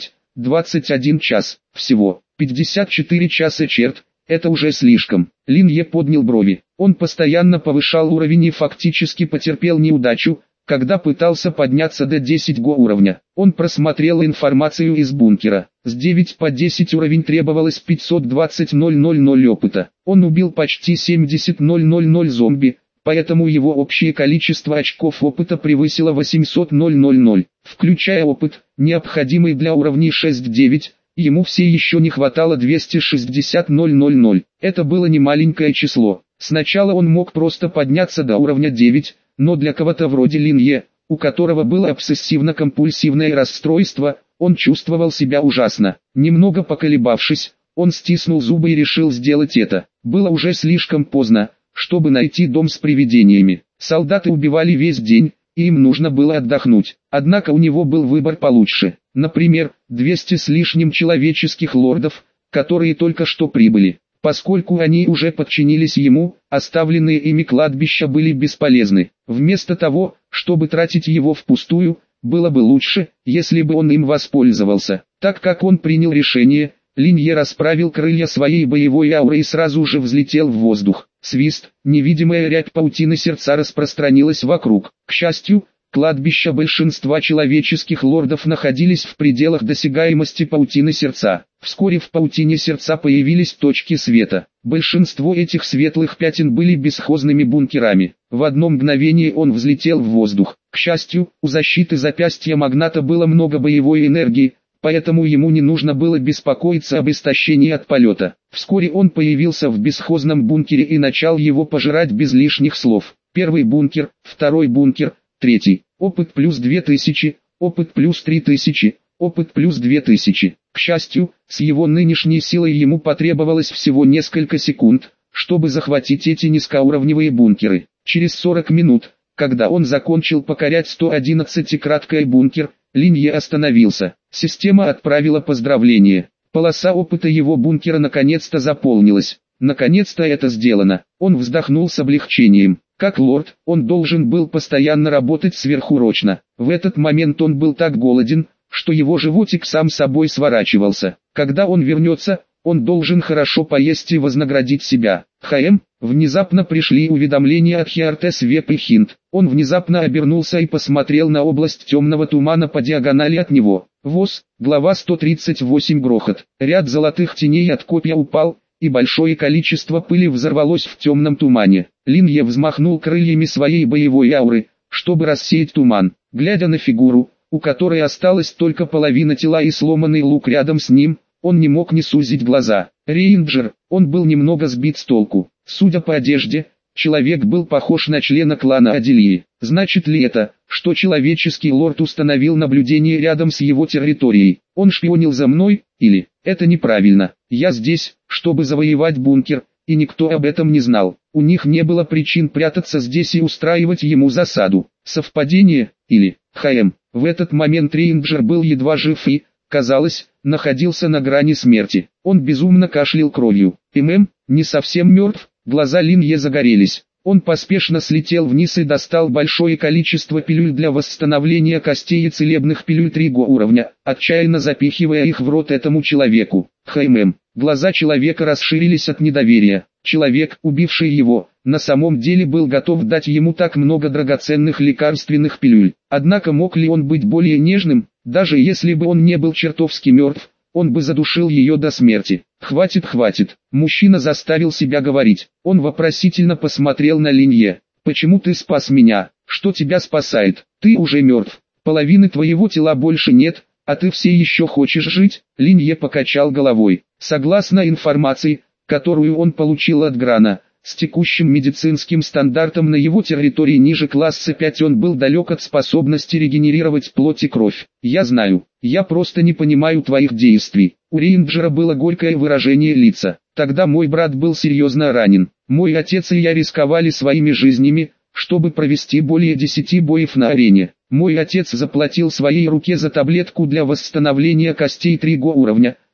21 час. Всего 54 часа. Черт, это уже слишком. Лин Е поднял брови. Он постоянно повышал уровень и фактически потерпел неудачу, когда пытался подняться до 10 уровня. Он просмотрел информацию из бункера. С 9 по 10 уровень требовалось 520 000 опыта. Он убил почти 70 000 зомби, поэтому его общее количество очков опыта превысило 800 000. Включая опыт, необходимый для уровней 6-9, ему все еще не хватало 260 000. Это было немаленькое число. Сначала он мог просто подняться до уровня 9, но для кого-то вроде Лин Е, у которого было обсессивно-компульсивное расстройство, он чувствовал себя ужасно. Немного поколебавшись, он стиснул зубы и решил сделать это. Было уже слишком поздно, чтобы найти дом с привидениями. Солдаты убивали весь день, и им нужно было отдохнуть. Однако у него был выбор получше. Например, 200 с лишним человеческих лордов, которые только что прибыли. Поскольку они уже подчинились ему, оставленные ими кладбища были бесполезны. Вместо того, чтобы тратить его впустую, было бы лучше, если бы он им воспользовался. Так как он принял решение, Лин Е расправил крылья своей боевой ауры и сразу же взлетел в воздух. Свист, невидимая рябь паутины сердца распространилась вокруг. К счастью, кладбища большинства человеческих лордов находились в пределах досягаемости паутины сердца. Вскоре в паутине сердца появились точки света. Большинство этих светлых пятен были бесхозными бункерами. В одно мгновение он взлетел в воздух. К счастью, у защиты запястья магната было много боевой энергии, поэтому ему не нужно было беспокоиться об истощении от полета. Вскоре он появился в бесхозном бункере и начал его пожирать без лишних слов. Первый бункер, второй бункер, третий. Опыт плюс 2000, опыт плюс 3000, опыт плюс 2000. К счастью, с его нынешней силой ему потребовалось всего несколько секунд, чтобы захватить эти низкоуровневые бункеры. Через 40 минут, когда он закончил покорять 111-краткий бункер, Лин Е остановился. Система отправила поздравление. Полоса опыта его бункера наконец-то заполнилась. Наконец-то это сделано. Он вздохнул с облегчением. Как лорд, он должен был постоянно работать сверхурочно. В этот момент он был так голоден, что его животик сам собой сворачивался. Когда он вернется, он должен хорошо поесть и вознаградить себя. Внезапно пришли уведомления от Хиартес Веб и Хинт. Он внезапно обернулся и посмотрел на область темного тумана по диагонали от него. ВОС, глава 138 грохот. Ряд золотых теней от копья упал, и большое количество пыли взорвалось в темном тумане. Лин Е взмахнул крыльями своей боевой ауры, чтобы рассеять туман. Глядя на фигуру, у которой осталась только половина тела и сломанный лук рядом с ним, он не мог не сузить глаза. Рейнджер, он был немного сбит с толку. Судя по одежде, человек был похож на члена клана Аделии. Значит ли это, что человеческий лорд установил наблюдение рядом с его территорией? Он шпионил за мной, или, это неправильно, я здесь, чтобы завоевать бункер, и никто об этом не знал. У них не было причин прятаться здесь и устраивать ему засаду. Совпадение, или, в этот момент Рейнджер был едва жив и, казалось, находился на грани смерти. Он безумно кашлял кровью. Не совсем мертв, глаза Лин Е загорелись. Он поспешно слетел вниз и достал большое количество пилюль для восстановления костей и целебных пилюль 3 уровня, отчаянно запихивая их в рот этому человеку. Глаза человека расширились от недоверия. Человек, убивший его, на самом деле был готов дать ему так много драгоценных лекарственных пилюль. Однако мог ли он быть более нежным? Даже если бы он не был чертовски мертв, он бы задушил ее до смерти. Хватит. Мужчина заставил себя говорить. Он вопросительно посмотрел на Лин Е. Почему ты спас меня? Что тебя спасает? Ты уже мертв. Половины твоего тела больше нет, а ты все еще хочешь жить? Лин Е покачал головой. Согласно информации, которую он получил от Грана, с текущим медицинским стандартом на его территории ниже класса 5 он был далек от способности регенерировать плоть и кровь. Я знаю, я просто не понимаю твоих действий. У Рейнджера было горькое выражение лица. Тогда мой брат был серьезно ранен. Мой отец и я рисковали своими жизнями, чтобы провести более 10 боев на арене. Мой отец заплатил своей руке за таблетку для восстановления костей 3 уровня,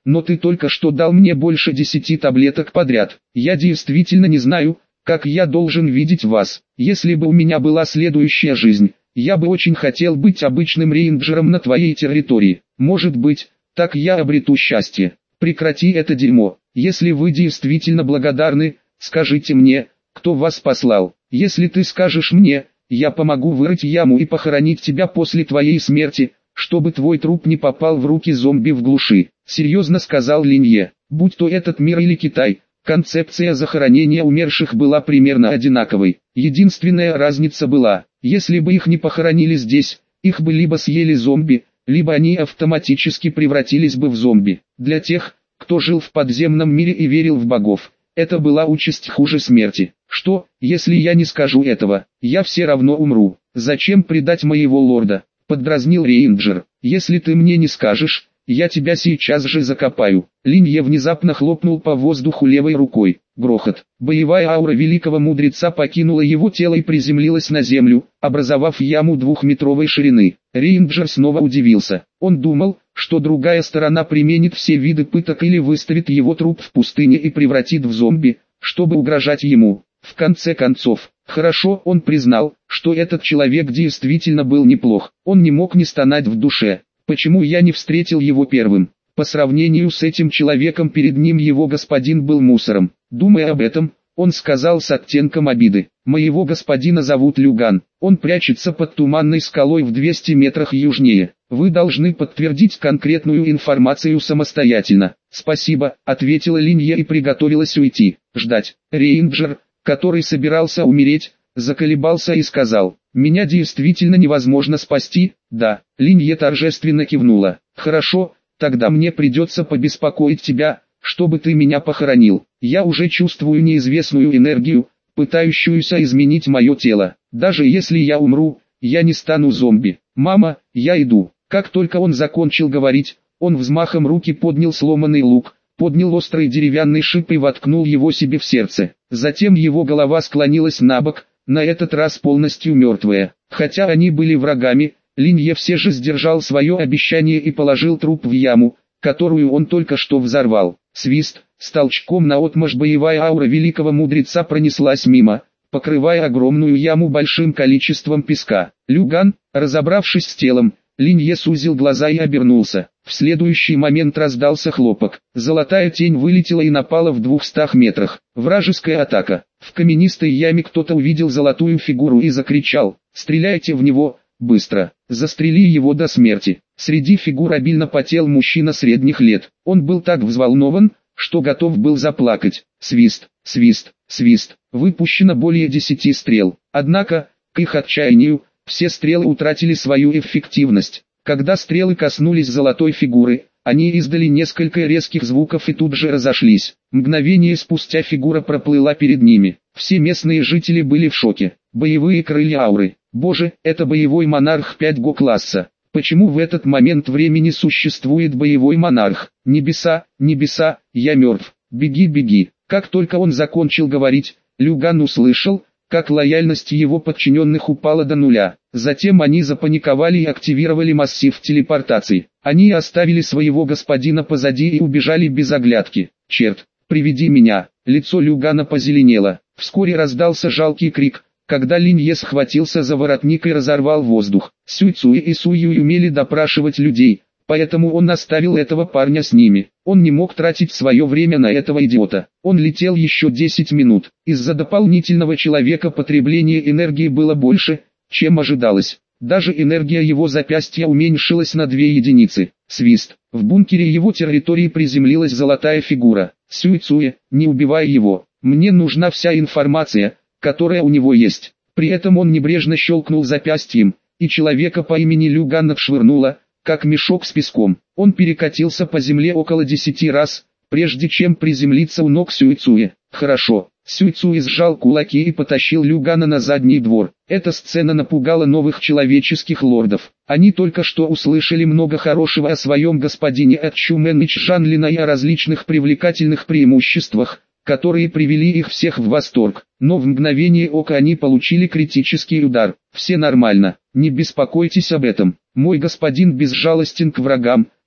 но ты только что дал мне больше 10 таблеток подряд. Я действительно не знаю, как я должен видеть вас. Если бы у меня была следующая жизнь, я бы очень хотел быть обычным рейнджером на твоей территории. Может быть, так я обрету счастье. Прекрати это дерьмо. Если вы действительно благодарны, скажите мне, кто вас послал. Если ты скажешь мне, я помогу вырыть яму и похоронить тебя после твоей смерти, чтобы твой труп не попал в руки зомби в глуши. Серьезно сказал Линье. Будь то этот мир или Китай, концепция захоронения умерших была примерно одинаковой. Единственная разница была, если бы их не похоронили здесь, их бы либо съели зомби, либо они автоматически превратились бы в зомби. Для тех, кто жил в подземном мире и верил в богов, это была участь хуже смерти. Что, если я не скажу этого, я все равно умру. Зачем предать моего лорда? Поддразнил рейнджер. Если ты мне не скажешь, я тебя сейчас же закопаю. Линье внезапно хлопнул по воздуху левой рукой. Грохот. Боевая аура великого мудреца покинула его тело и приземлилась на землю, образовав яму 2-метровой ширины. Рейнджер снова удивился. Он думал, что другая сторона применит все виды пыток или выставит его труп в пустыне и превратит в зомби, чтобы угрожать ему. В конце концов, хорошо, он признал, что этот человек действительно был неплох. Он не мог не стонать в душе. Почему я не встретил его первым? По сравнению с этим человеком перед ним его господин был мусором. Думая об этом, он сказал с оттенком обиды. Моего господина зовут Люган. Он прячется под туманной скалой в 200 метрах южнее. Вы должны подтвердить конкретную информацию самостоятельно. Спасибо, ответила Линье и приготовилась уйти. Ждать. Рейнджер, который собирался умереть, заколебался и сказал: «Меня действительно невозможно спасти?» «Да». Линье торжественно кивнула. «Хорошо, тогда мне придется побеспокоить тебя, чтобы ты меня похоронил. Я уже чувствую неизвестную энергию, пытающуюся изменить мое тело. Даже если я умру, я не стану зомби. Мама, я иду». Как только он закончил говорить, он взмахом руки поднял сломанный лук, поднял острый деревянный шип и воткнул его себе в сердце. Затем его голова склонилась набок, на этот раз полностью мертвая. Хотя они были врагами, Линье все же сдержал свое обещание и положил труп в яму, которую он только что взорвал. Свист, с толчком наотмашь боевая аура великого мудреца пронеслась мимо, покрывая огромную яму большим количеством песка. Люган, разобравшись с телом, Линье сузил глаза и обернулся. В следующий момент раздался хлопок. Золотая тень вылетела и напала в 200 метрах. Вражеская атака. В каменистой яме кто-то увидел золотую фигуру и закричал: «Стреляйте в него, быстро! Застрели его до смерти!» Среди фигур обильно потел мужчина средних лет. Он был так взволнован, что готов был заплакать. Свист, свист, свист. Выпущено более 10 стрел. Однако, к их отчаянию, все стрелы утратили свою эффективность. Когда стрелы коснулись золотой фигуры, они издали несколько резких звуков и тут же разошлись. Мгновение спустя фигура проплыла перед ними. Все местные жители были в шоке. Боевые крылья ауры. Боже, это боевой монарх 5Го класса. Почему в этот момент времени существует боевой монарх? Небеса, небеса, я мертв. Беги, беги. Как только он закончил говорить, Люган услышал, как лояльность его подчиненных упала до нуля. Затем они запаниковали и активировали массив телепортации. Они оставили своего господина позади и убежали без оглядки. «Черт, приведи меня!» Лицо Люгана позеленело. Вскоре раздался жалкий крик, когда Линье схватился за воротник и разорвал воздух. Сюй Цуй и Сюй Юй умели допрашивать людей, поэтому он оставил этого парня с ними. Он не мог тратить свое время на этого идиота. Он летел еще 10 минут. Из-за дополнительного человека потребление энергии было больше, чем ожидалось. Даже энергия его запястья уменьшилась на 2 единицы. Свист. В бункере его территории приземлилась золотая фигура. Сюй Цуэ, не убивай его. Мне нужна вся информация, которая у него есть. При этом он небрежно щелкнул запястьем, и человека по имени Люган отшвырнуло, как мешок с песком. Он перекатился по земле около 10 раз, прежде чем приземлиться у ног Сюй Цуэ. Хорошо. Сюй Цуэ сжал кулаки и потащил Люгана на задний двор. Эта сцена напугала новых человеческих лордов. Они только что услышали много хорошего о своем господине от Чумен и Чжанлина и о различных привлекательных преимуществах, которые привели их всех в восторг. Но в мгновение ока они получили критический удар. Все нормально, не беспокойтесь об этом. Мой господин безжалостен к врагам,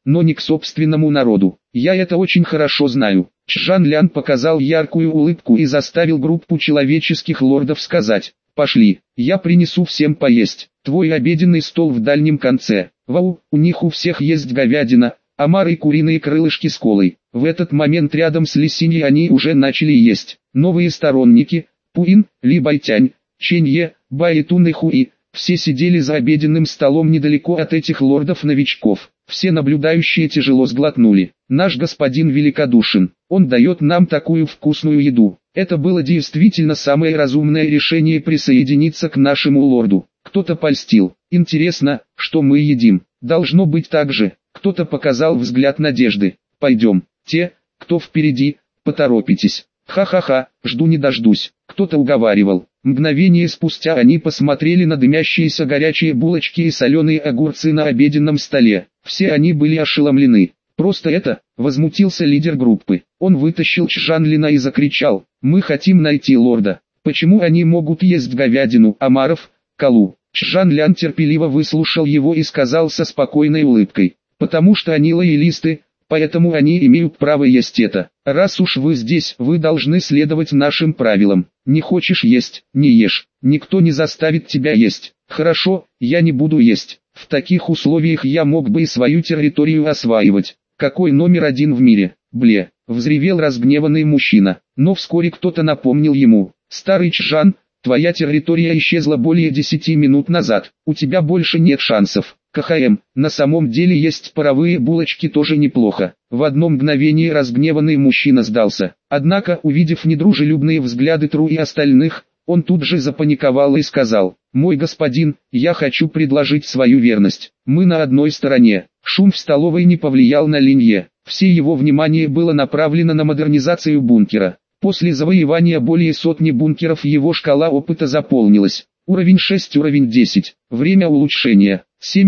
но не к собственному народу. Я это очень хорошо знаю. Чжан Лян показал яркую улыбку и заставил группу человеческих лордов сказать: «Пошли, я принесу всем поесть. Твой обеденный стол в дальнем конце. Вау, у них у всех есть говядина, омары и куриные крылышки с колой». В этот момент рядом с Лисиньей они уже начали есть. Новые сторонники, Пуин, Ли Байтянь, Ченье, Баэтун и Хуи, все сидели за обеденным столом недалеко от этих лордов-новичков. Все наблюдающие тяжело сглотнули. Наш господин великодушен, он дает нам такую вкусную еду. Это было действительно самое разумное решение присоединиться к нашему лорду. Кто-то польстил. Интересно, что мы едим? Должно быть так же. Кто-то показал взгляд надежды. Пойдем. Те, кто впереди, поторопитесь. Ха-ха-ха, жду не дождусь. Кто-то уговаривал. Мгновение спустя они посмотрели на дымящиеся горячие булочки и соленые огурцы на обеденном столе. Все они были ошеломлены. «Просто это», — возмутился лидер группы. Он вытащил Чжанлина и закричал: «Мы хотим найти лорда. Почему они могут есть говядину, омаров, колу?» Чжанлян терпеливо выслушал его и сказал со спокойной улыбкой: «Потому что они лоялисты, поэтому они имеют право есть это. Раз уж вы здесь, вы должны следовать нашим правилам. Не хочешь есть, не ешь. Никто не заставит тебя есть. Хорошо, я не буду есть. В таких условиях я мог бы и свою территорию осваивать. Какой номер один в мире? Бле!» — взревел разгневанный мужчина. Но вскоре кто-то напомнил ему: «Старый Чжан, твоя территория исчезла более 10 минут назад. У тебя больше нет шансов». КХМ, на самом деле есть паровые булочки тоже неплохо. В одно мгновение разгневанный мужчина сдался. Однако, увидев недружелюбные взгляды Тру и остальных, он тут же запаниковал и сказал: «Мой господин, я хочу предложить свою верность. Мы на одной стороне». Шум в столовой не повлиял на Линье. Все его внимание было направлено на модернизацию бункера. После завоевания более сотни бункеров его шкала опыта заполнилась. Уровень 6, уровень 10. Время улучшения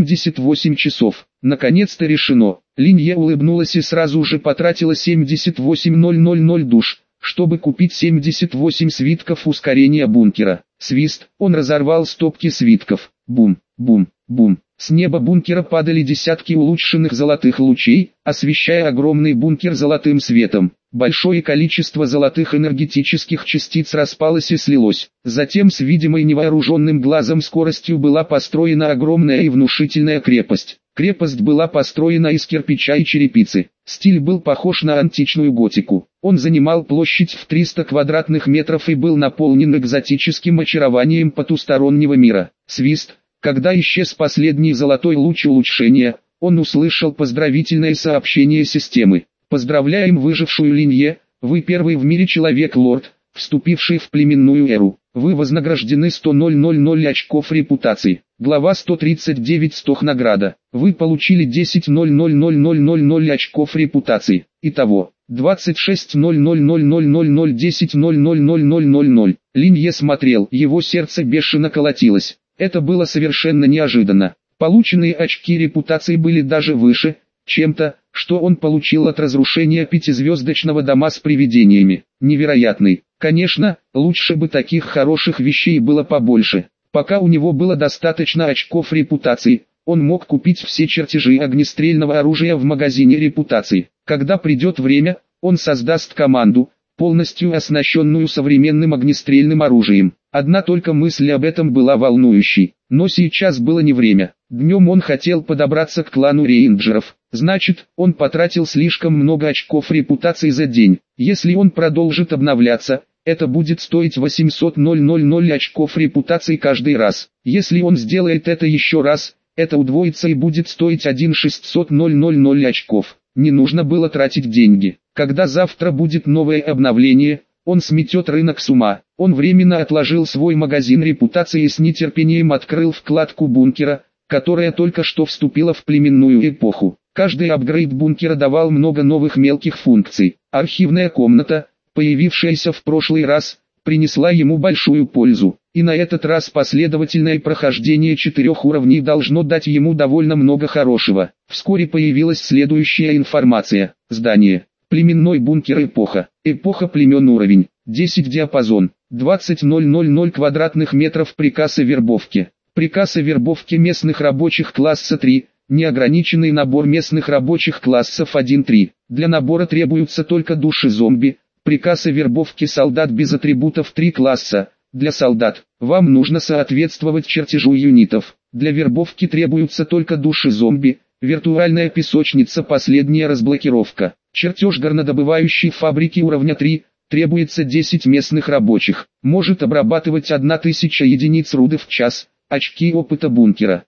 78 часов. Наконец-то решено. Линье улыбнулась и сразу же потратила 78,000 душ, чтобы купить 78 свитков ускорения бункера. Свист, он разорвал стопки свитков. Бум, бум, бум. С неба бункера падали десятки улучшенных золотых лучей, освещая огромный бункер золотым светом. Большое количество золотых энергетических частиц распалось и слилось. Затем с видимой невооруженным глазом скоростью была построена огромная и внушительная крепость. Крепость была построена из кирпича и черепицы. Стиль был похож на античную готику. Он занимал площадь в 300 квадратных метров и был наполнен экзотическим очарованием потустороннего мира. Свист. Когда исчез последний золотой луч улучшения, он услышал поздравительное сообщение системы. «Поздравляем выжившую Линье, вы первый в мире человек-лорд, вступивший в племенную эру. Вы вознаграждены 100,000 очков репутации. Глава 139 «Стох награда». Вы получили 10,000 очков репутации. Итого 26,000,010,000,000. Линье смотрел, его сердце бешено колотилось. Это было совершенно неожиданно. Полученные очки репутации были даже выше, чем-то, что он получил от разрушения пятизвездочного дома с привидениями. Невероятный. Конечно, лучше бы таких хороших вещей было побольше. Пока у него было достаточно очков репутации, он мог купить все чертежи огнестрельного оружия в магазине репутации. Когда придет время, он создаст команду, полностью оснащенную современным огнестрельным оружием. Одна только мысль об этом была волнующей. Но сейчас было не время. Днем он хотел подобраться к клану рейнджеров. Значит, он потратил слишком много очков репутации за день. Если он продолжит обновляться, это будет стоить 800,000 очков репутации каждый раз. Если он сделает это еще раз, это удвоится и будет стоить 1,600,000 очков. Не нужно было тратить деньги. Когда завтра будет новое обновление, он сметет рынок с ума. Он временно отложил свой магазин репутации и с нетерпением открыл вкладку бункера, которая только что вступила в племенную эпоху. Каждый апгрейд бункера давал много новых мелких функций. Архивная комната, появившаяся в прошлый раз, принесла ему большую пользу. И на этот раз последовательное прохождение 4 уровней должно дать ему довольно много хорошего. Вскоре появилась следующая информация. Здание. Племенной бункер эпоха. Эпоха племен уровень. 10 диапазон. 20,000 квадратных метров. Приказ о вербовке. Приказ о вербовке местных рабочих класса 3. Неограниченный набор местных рабочих классов 1-3. Для набора требуются только души зомби. Приказ о вербовке солдат без атрибутов 3 класса. Для солдат, вам нужно соответствовать чертежу юнитов. Для вербовки требуются только души зомби. Виртуальная песочница, последняя разблокировка. Чертеж горнодобывающей фабрики уровня 3. Требуется 10 местных рабочих. Может обрабатывать 1000 единиц руды в час. Очки опыта бункера.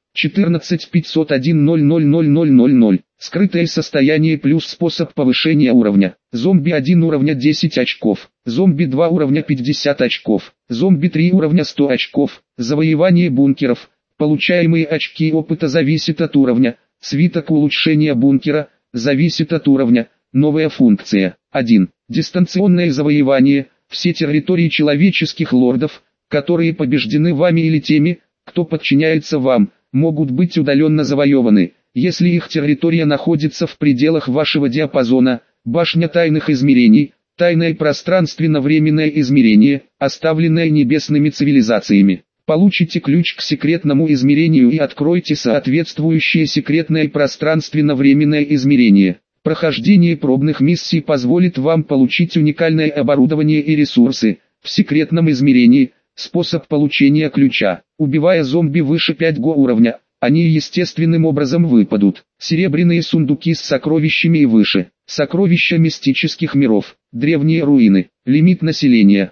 14.501.00000. Скрытое состояние плюс способ повышения уровня. Зомби 1 уровня 10 очков. Зомби 2 уровня 50 очков. Зомби 3 уровня 100 очков. Завоевание бункеров. Получаемые очки опыта зависят от уровня. Свиток улучшения бункера. Зависит от уровня. Новая функция. 1. Дистанционное завоевание. Все территории человеческих лордов, которые побеждены вами или теми, кто подчиняется вам, могут быть удаленно завоеваны, если их территория находится в пределах вашего диапазона. Башня тайных измерений, тайное пространственно-временное измерение, оставленное небесными цивилизациями. Получите ключ к секретному измерению и откройте соответствующее секретное пространственно-временное измерение. Прохождение пробных миссий позволит вам получить уникальное оборудование и ресурсы. В секретном измерении, способ получения ключа. Убивая зомби выше 5 уровня, они естественным образом выпадут. Серебряные сундуки с сокровищами и выше. Сокровища мистических миров. Древние руины. Лимит населения.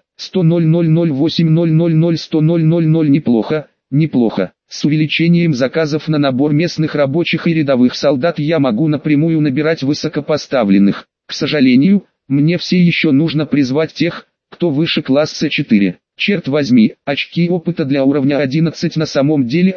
100.008.000.100.000. Неплохо, неплохо. С увеличением заказов на набор местных рабочих и рядовых солдат я могу напрямую набирать высокопоставленных. К сожалению, мне все еще нужно призвать тех, кто выше класса 4. Черт возьми, очки опыта для уровня 11 на самом деле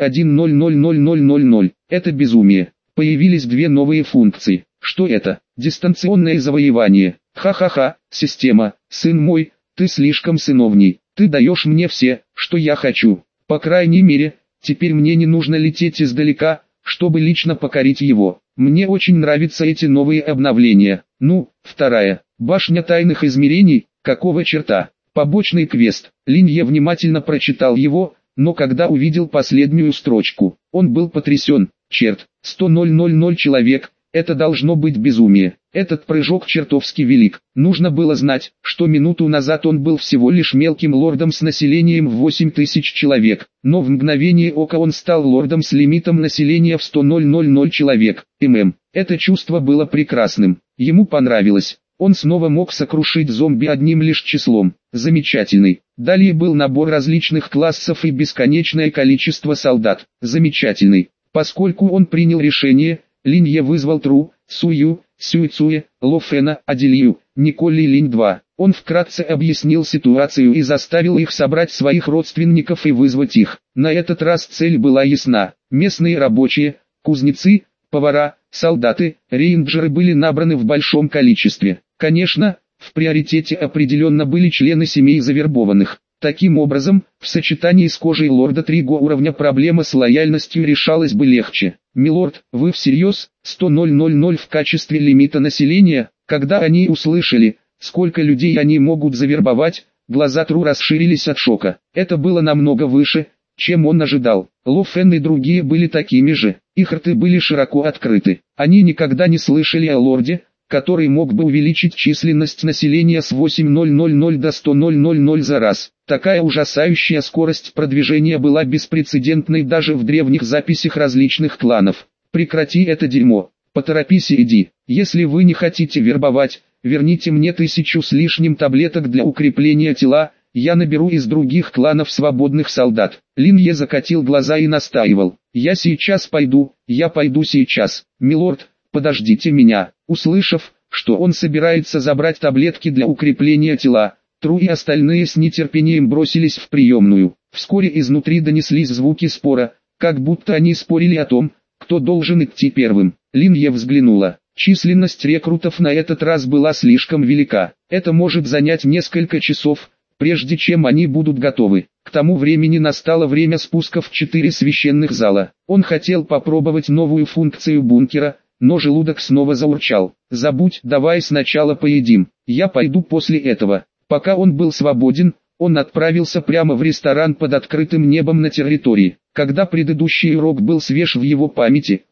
1.000.000. Это безумие. Появились две новые функции. Что это? Дистанционное завоевание. Ха-ха-ха, система, сын мой, ты слишком сыновний. Ты даешь мне все, что я хочу. По крайней мере, теперь мне не нужно лететь издалека, чтобы лично покорить его. Мне очень нравятся эти новые обновления. Ну, вторая. Башня тайных измерений, какого черта? Побочный квест. Линье внимательно прочитал его, но когда увидел последнюю строчку, он был потрясен. Черт, 100.000 человек, это должно быть безумие. Этот прыжок чертовски велик. Нужно было знать, что минуту назад он был всего лишь мелким лордом с населением в 8000 человек, но в мгновение ока он стал лордом с лимитом населения в 100.000 человек. Это чувство было прекрасным. Ему понравилось. Он снова мог сокрушить зомби одним лишь числом. Замечательный. Далее был набор различных классов и бесконечное количество солдат. Замечательный. Поскольку он принял решение, Линье вызвал Тру, Сую, Сюйцуэ, Лофена, Аделию, Николи и Линь-2. Он вкратце объяснил ситуацию и заставил их собрать своих родственников и вызвать их. На этот раз цель была ясна. Местные рабочие, кузнецы, повара, солдаты, рейнджеры были набраны в большом количестве. Конечно, в приоритете определенно были члены семей завербованных. Таким образом, в сочетании с кожей лорда 3 уровня проблема с лояльностью решалась бы легче. «Милорд, вы всерьез? 100.000 в качестве лимита населения?» Когда они услышали, сколько людей они могут завербовать, глаза Тру расширились от шока. Это было намного выше, чем он ожидал. Ло Фен и другие были такими же. Их рты были широко открыты. Они никогда не слышали о лорде, который мог бы увеличить численность населения с 8.000 до 100.000 за раз. Такая ужасающая скорость продвижения была беспрецедентной даже в древних записях различных кланов. Прекрати это дерьмо. Поторопись и иди. Если вы не хотите вербовать, верните мне 1000 с лишним таблеток для укрепления тела, я наберу из других кланов свободных солдат. Линье закатил глаза и настаивал. Я сейчас пойду, я пойду сейчас. Милорд, подождите меня. Услышав, что он собирается забрать таблетки для укрепления тела, Тру и остальные с нетерпением бросились в приемную. Вскоре изнутри донеслись звуки спора, как будто они спорили о том, кто должен идти первым. Линье взглянула. Численность рекрутов на этот раз была слишком велика. Это может занять несколько часов, прежде чем они будут готовы. К тому времени настало время спуска в 4 священных зала. Он хотел попробовать новую функцию бункера, но желудок снова заурчал. «Забудь, давай сначала поедим, я пойду после этого». Пока он был свободен, он отправился прямо в ресторан под открытым небом на территории. Когда предыдущий урок был свеж в его памяти,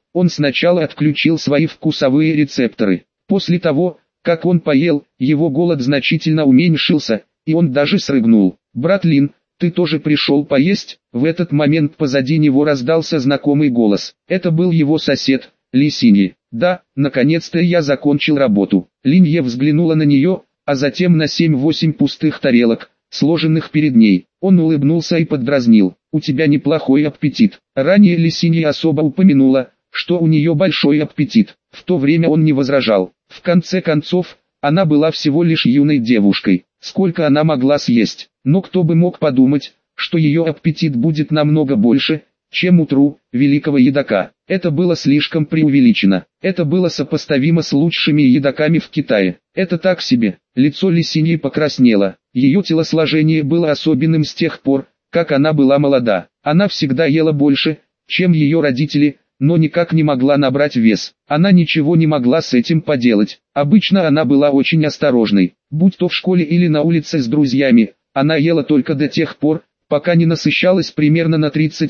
Он сначала отключил свои вкусовые рецепторы. После того, как он поел, его голод значительно уменьшился, и он даже срыгнул. «Брат Лин, ты тоже пришел поесть?» В этот момент позади него раздался знакомый голос. Это был его сосед, Ли Синьи. «Да, наконец-то я закончил работу». Линье взглянула на нее, а затем на 7-8 пустых тарелок, сложенных перед ней. Он улыбнулся и поддразнил: «У тебя неплохой аппетит». Ранее Ли Синьи особо упомянула, что у нее большой аппетит. В то время он не возражал. В конце концов, она была всего лишь юной девушкой. Сколько она могла съесть? Но кто бы мог подумать, что ее аппетит будет намного больше, чем у Тру, великого едока. Это было слишком преувеличено. Это было сопоставимо с лучшими едоками в Китае. Это так себе. Лицо Ли Синьи покраснело. Ее телосложение было особенным с тех пор, как она была молода. Она всегда ела больше, чем ее родители, но никак не могла набрать вес. Она ничего не могла с этим поделать. Обычно она была очень осторожной. Будь то в школе или на улице с друзьями, она ела только до тех пор, пока не насыщалась примерно на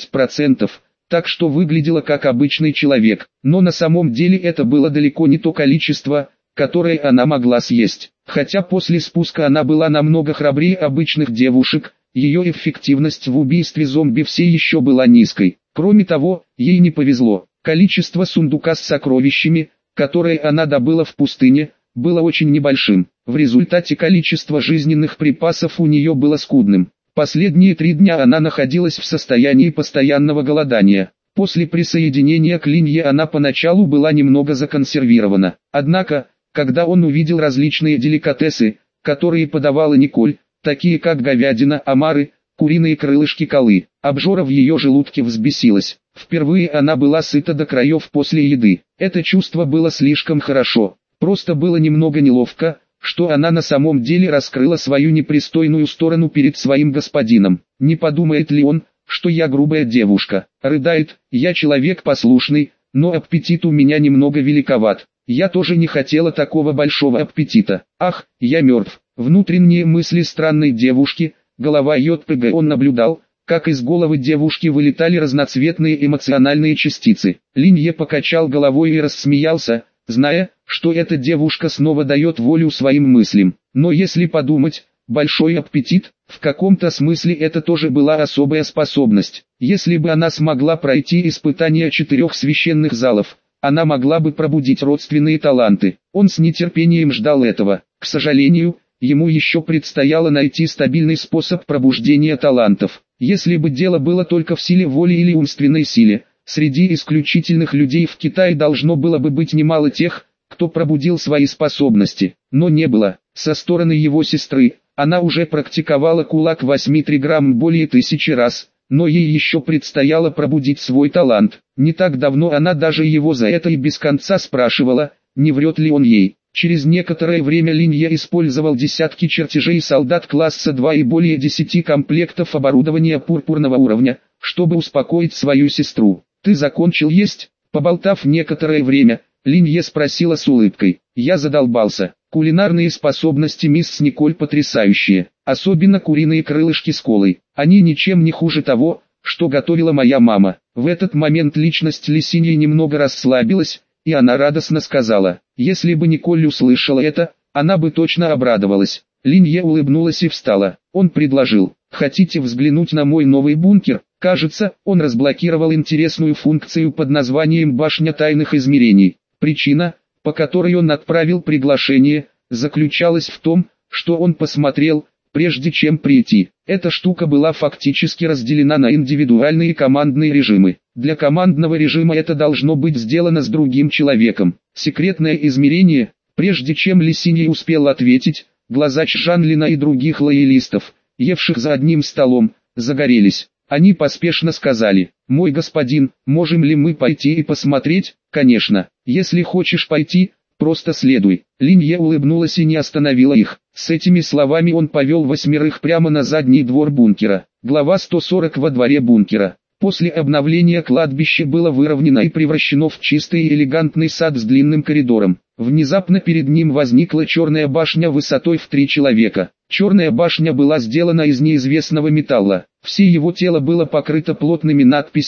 30%, так что выглядела как обычный человек. Но на самом деле это было далеко не то количество, которое она могла съесть. Хотя после спуска она была намного храбрее обычных девушек, ее эффективность в убийстве зомби все еще была низкой. Кроме того, ей не повезло. Количество сундука с сокровищами, которое она добыла в пустыне, было очень небольшим. В результате количество жизненных припасов у нее было скудным. Последние 3 дня она находилась в состоянии постоянного голодания. После присоединения к Линье она поначалу была немного законсервирована. Однако, когда он увидел различные деликатесы, которые подавала Николь, такие как говядина, омары, куриные крылышки колы, обжора в ее желудке взбесилась. Впервые она была сыта до краев после еды. Это чувство было слишком хорошо. Просто было немного неловко, что она на самом деле раскрыла свою непристойную сторону перед своим господином. Не подумает ли он, что я грубая девушка? Рыдает: «Я человек послушный, но аппетит у меня немного великоват. Я тоже не хотела такого большого аппетита. Ах, я мертв». Внутренние мысли странной девушки, голова ЙПГ. Он наблюдал, как из головы девушки вылетали разноцветные эмоциональные частицы. Линье покачал головой и рассмеялся, зная, что эта девушка снова дает волю своим мыслям. Но если подумать, большой аппетит, в каком-то смысле это тоже была особая способность. Если бы она смогла пройти испытания 4 священных залов, она могла бы пробудить родственные таланты. Он с нетерпением ждал этого. К сожалению, ему еще предстояло найти стабильный способ пробуждения талантов. Если бы дело было только в силе воли или умственной силе, среди исключительных людей в Китае должно было бы быть немало тех, кто пробудил свои способности. Но не было. Со стороны его сестры, она уже практиковала кулак 8 триграмм более 1000 раз, но ей еще предстояло пробудить свой талант. Не так давно она даже его за это и без конца спрашивала, не врет ли он ей. Через некоторое время Линье использовал десятки чертежей солдат класса 2 и более 10 комплектов оборудования пурпурного уровня, чтобы успокоить свою сестру. «Ты закончил есть?» Поболтав некоторое время, Линье спросила с улыбкой. «Я задолбался. Кулинарные способности мисс Николь потрясающие, особенно куриные крылышки с колой. Они ничем не хуже того, что готовила моя мама». В этот момент личность Ли Синьи немного расслабилась, и она радостно сказала: «Если бы Николь услышала это, она бы точно обрадовалась». Линье улыбнулась и встала. Он предложил: «Хотите взглянуть на мой новый бункер?» Кажется, он разблокировал интересную функцию под названием «Башня тайных измерений». Причина, по которой он отправил приглашение, заключалась в том, что он посмотрел, прежде чем прийти. Эта штука была фактически разделена на индивидуальные и командные режимы. Для командного режима это должно быть сделано с другим человеком. Секретное измерение. Прежде чем Ли Синьи успел ответить, глаза Чжанлина и других лоялистов, евших за одним столом, загорелись. Они поспешно сказали: «Мой господин, можем ли мы пойти и посмотреть?» «Конечно, если хочешь пойти, просто следуй». Линье улыбнулась и не остановила их. С этими словами он повел 8 прямо на задний двор бункера. Глава 140. Во дворе бункера. После обновления кладбище было выровнено и превращено в чистый и элегантный сад с длинным коридором. Внезапно перед ним возникла черная башня высотой в 3 человека. Черная башня была сделана из неизвестного металла. Все его тело было покрыто плотными надписями,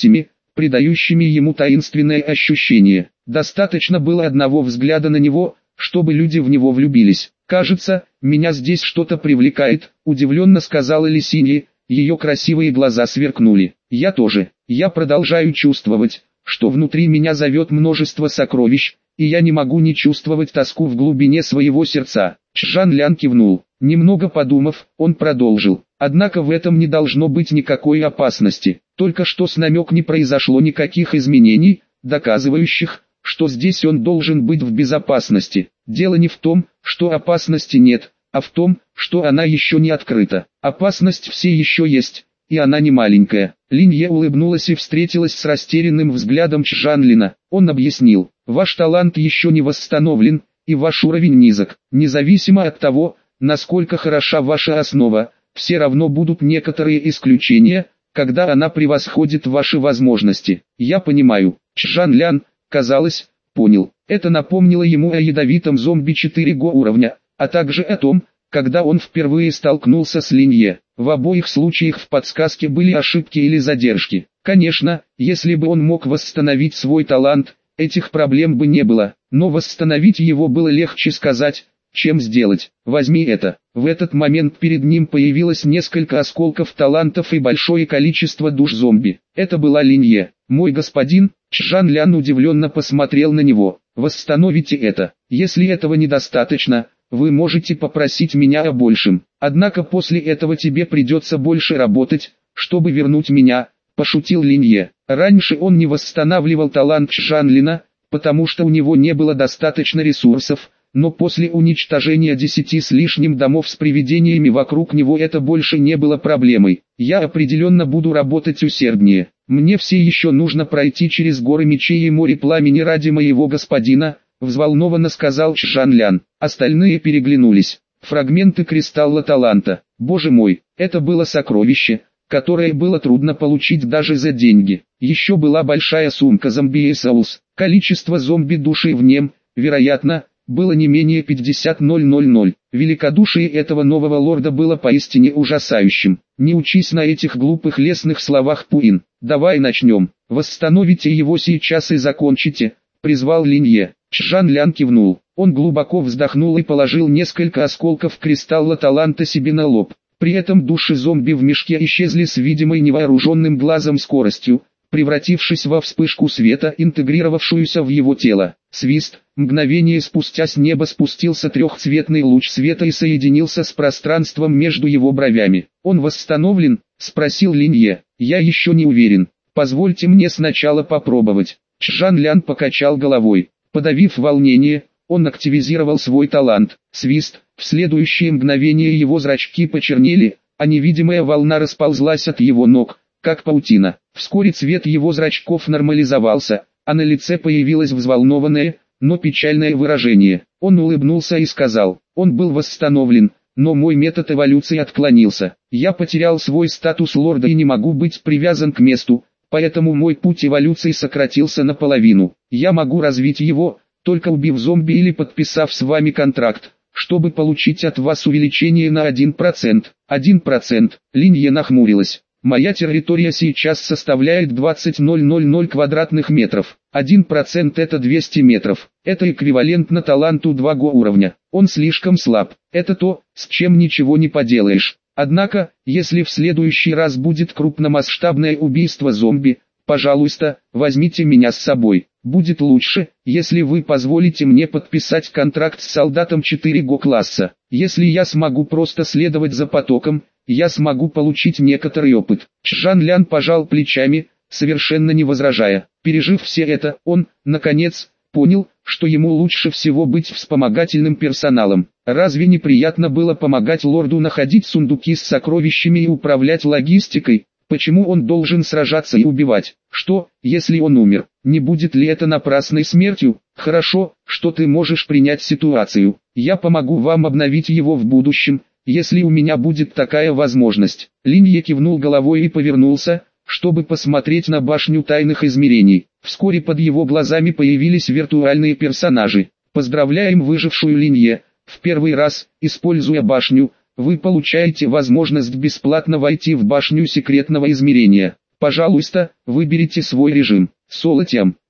придающими ему таинственное ощущение. Достаточно было одного взгляда на него, чтобы люди в него влюбились. «Кажется, меня здесь что-то привлекает», — удивленно сказала Лисинья, ее красивые глаза сверкнули. «Я тоже. Я продолжаю чувствовать, что внутри меня зовет множество сокровищ, и я не могу не чувствовать тоску в глубине своего сердца». Чжан Лян кивнул. Немного подумав, он продолжил. «Однако в этом не должно быть никакой опасности. Только что с намек не произошло никаких изменений, доказывающих, что здесь он должен быть в безопасности. Дело не в том, что опасности нет, а в том, что она еще не открыта. Опасность все еще есть, и она не маленькая». Линье улыбнулась и встретилась с растерянным взглядом Чжанлина. Он объяснил: «Ваш талант еще не восстановлен, и ваш уровень низок. Независимо от того, насколько хороша ваша основа, все равно будут некоторые исключения, когда она превосходит ваши возможности». «Я понимаю». Чжан Лян, казалось, понял. Это напомнило ему о ядовитом зомби 4 уровня, а также о том, когда он впервые столкнулся с Линье. В обоих случаях в подсказке были ошибки или задержки. Конечно, если бы он мог восстановить свой талант, этих проблем бы не было, но восстановить его было легче сказать, чем сделать. «Возьми это». В этот момент перед ним появилось несколько осколков талантов и большое количество душ зомби. Это была Линье. «Мой господин», Чжан Лян удивленно посмотрел на него. «Восстановите это. Если этого недостаточно, вы можете попросить меня о большем. Однако после этого тебе придется больше работать, чтобы вернуть меня», – пошутил Линье. Раньше он не восстанавливал талант Чжанлина, потому что у него не было достаточно ресурсов, но после уничтожения 10 с лишним домов с привидениями вокруг него это больше не было проблемой. «Я определенно буду работать усерднее. Мне все еще нужно пройти через горы мечей и море пламени ради моего господина», — взволнованно сказал Чжан Лян. Остальные переглянулись. Фрагменты кристалла таланта. Боже мой, это было сокровище, которое было трудно получить даже за деньги. Еще была большая сумка зомби Souls. Количество зомби души в нем, вероятно, было не менее 50,000. Великодушие этого нового лорда было поистине ужасающим. «Не учись на этих глупых лесных словах, Пуин. Давай начнем. Восстановите его сейчас и закончите», — призвал Линье. Чжан Лян кивнул. Он глубоко вздохнул и положил несколько осколков кристалла таланта себе на лоб. При этом души зомби в мешке исчезли с видимой невооруженным глазом скоростью, превратившись во вспышку света, интегрировавшуюся в его тело. Свист. Мгновение спустя с неба спустился трехцветный луч света и соединился с пространством между его бровями. «Он восстановлен?» — спросил Линье. «Я еще не уверен. Позвольте мне сначала попробовать». Чжан Лян покачал головой. Подавив волнение, он активизировал свой талант. Свист. В следующее мгновение его зрачки почернели, а невидимая волна расползлась от его ног, как паутина. Вскоре цвет его зрачков нормализовался, а на лице появилось взволнованное, но печальное выражение. Он улыбнулся и сказал: «Он был восстановлен, но мой метод эволюции отклонился. Я потерял свой статус лорда и не могу быть привязан к месту, поэтому мой путь эволюции сократился наполовину. Я могу развить его, только убив зомби или подписав с вами контракт, чтобы получить от вас увеличение на 1%. 1%. Линье нахмурилась. «Моя территория сейчас составляет 20,000 квадратных метров. 1% это 200 метров. Это эквивалентно таланту 2 уровня. Он слишком слаб. Это то, с чем ничего не поделаешь. Однако, если в следующий раз будет крупномасштабное убийство зомби, пожалуйста, возьмите меня с собой. Будет лучше, если вы позволите мне подписать контракт с солдатом 4 класса. Если я смогу просто следовать за потоком, я смогу получить некоторый опыт». Чжан Лян пожал плечами, совершенно не возражая. Пережив все это, он, наконец, понял, что ему лучше всего быть вспомогательным персоналом. Разве не приятно было помогать лорду находить сундуки с сокровищами и управлять логистикой? Почему он должен сражаться и убивать? Что, если он умер? Не будет ли это напрасной смертью? Хорошо, что ты можешь принять ситуацию. Я помогу вам обновить его в будущем, если у меня будет такая возможность. Линье кивнул головой и повернулся, чтобы посмотреть на башню тайных измерений. Вскоре под его глазами появились виртуальные персонажи. «Поздравляем выжившую Линье. В первый раз, используя башню, вы получаете возможность бесплатно войти в башню секретного измерения. Пожалуйста, выберите свой режим. Соло тем.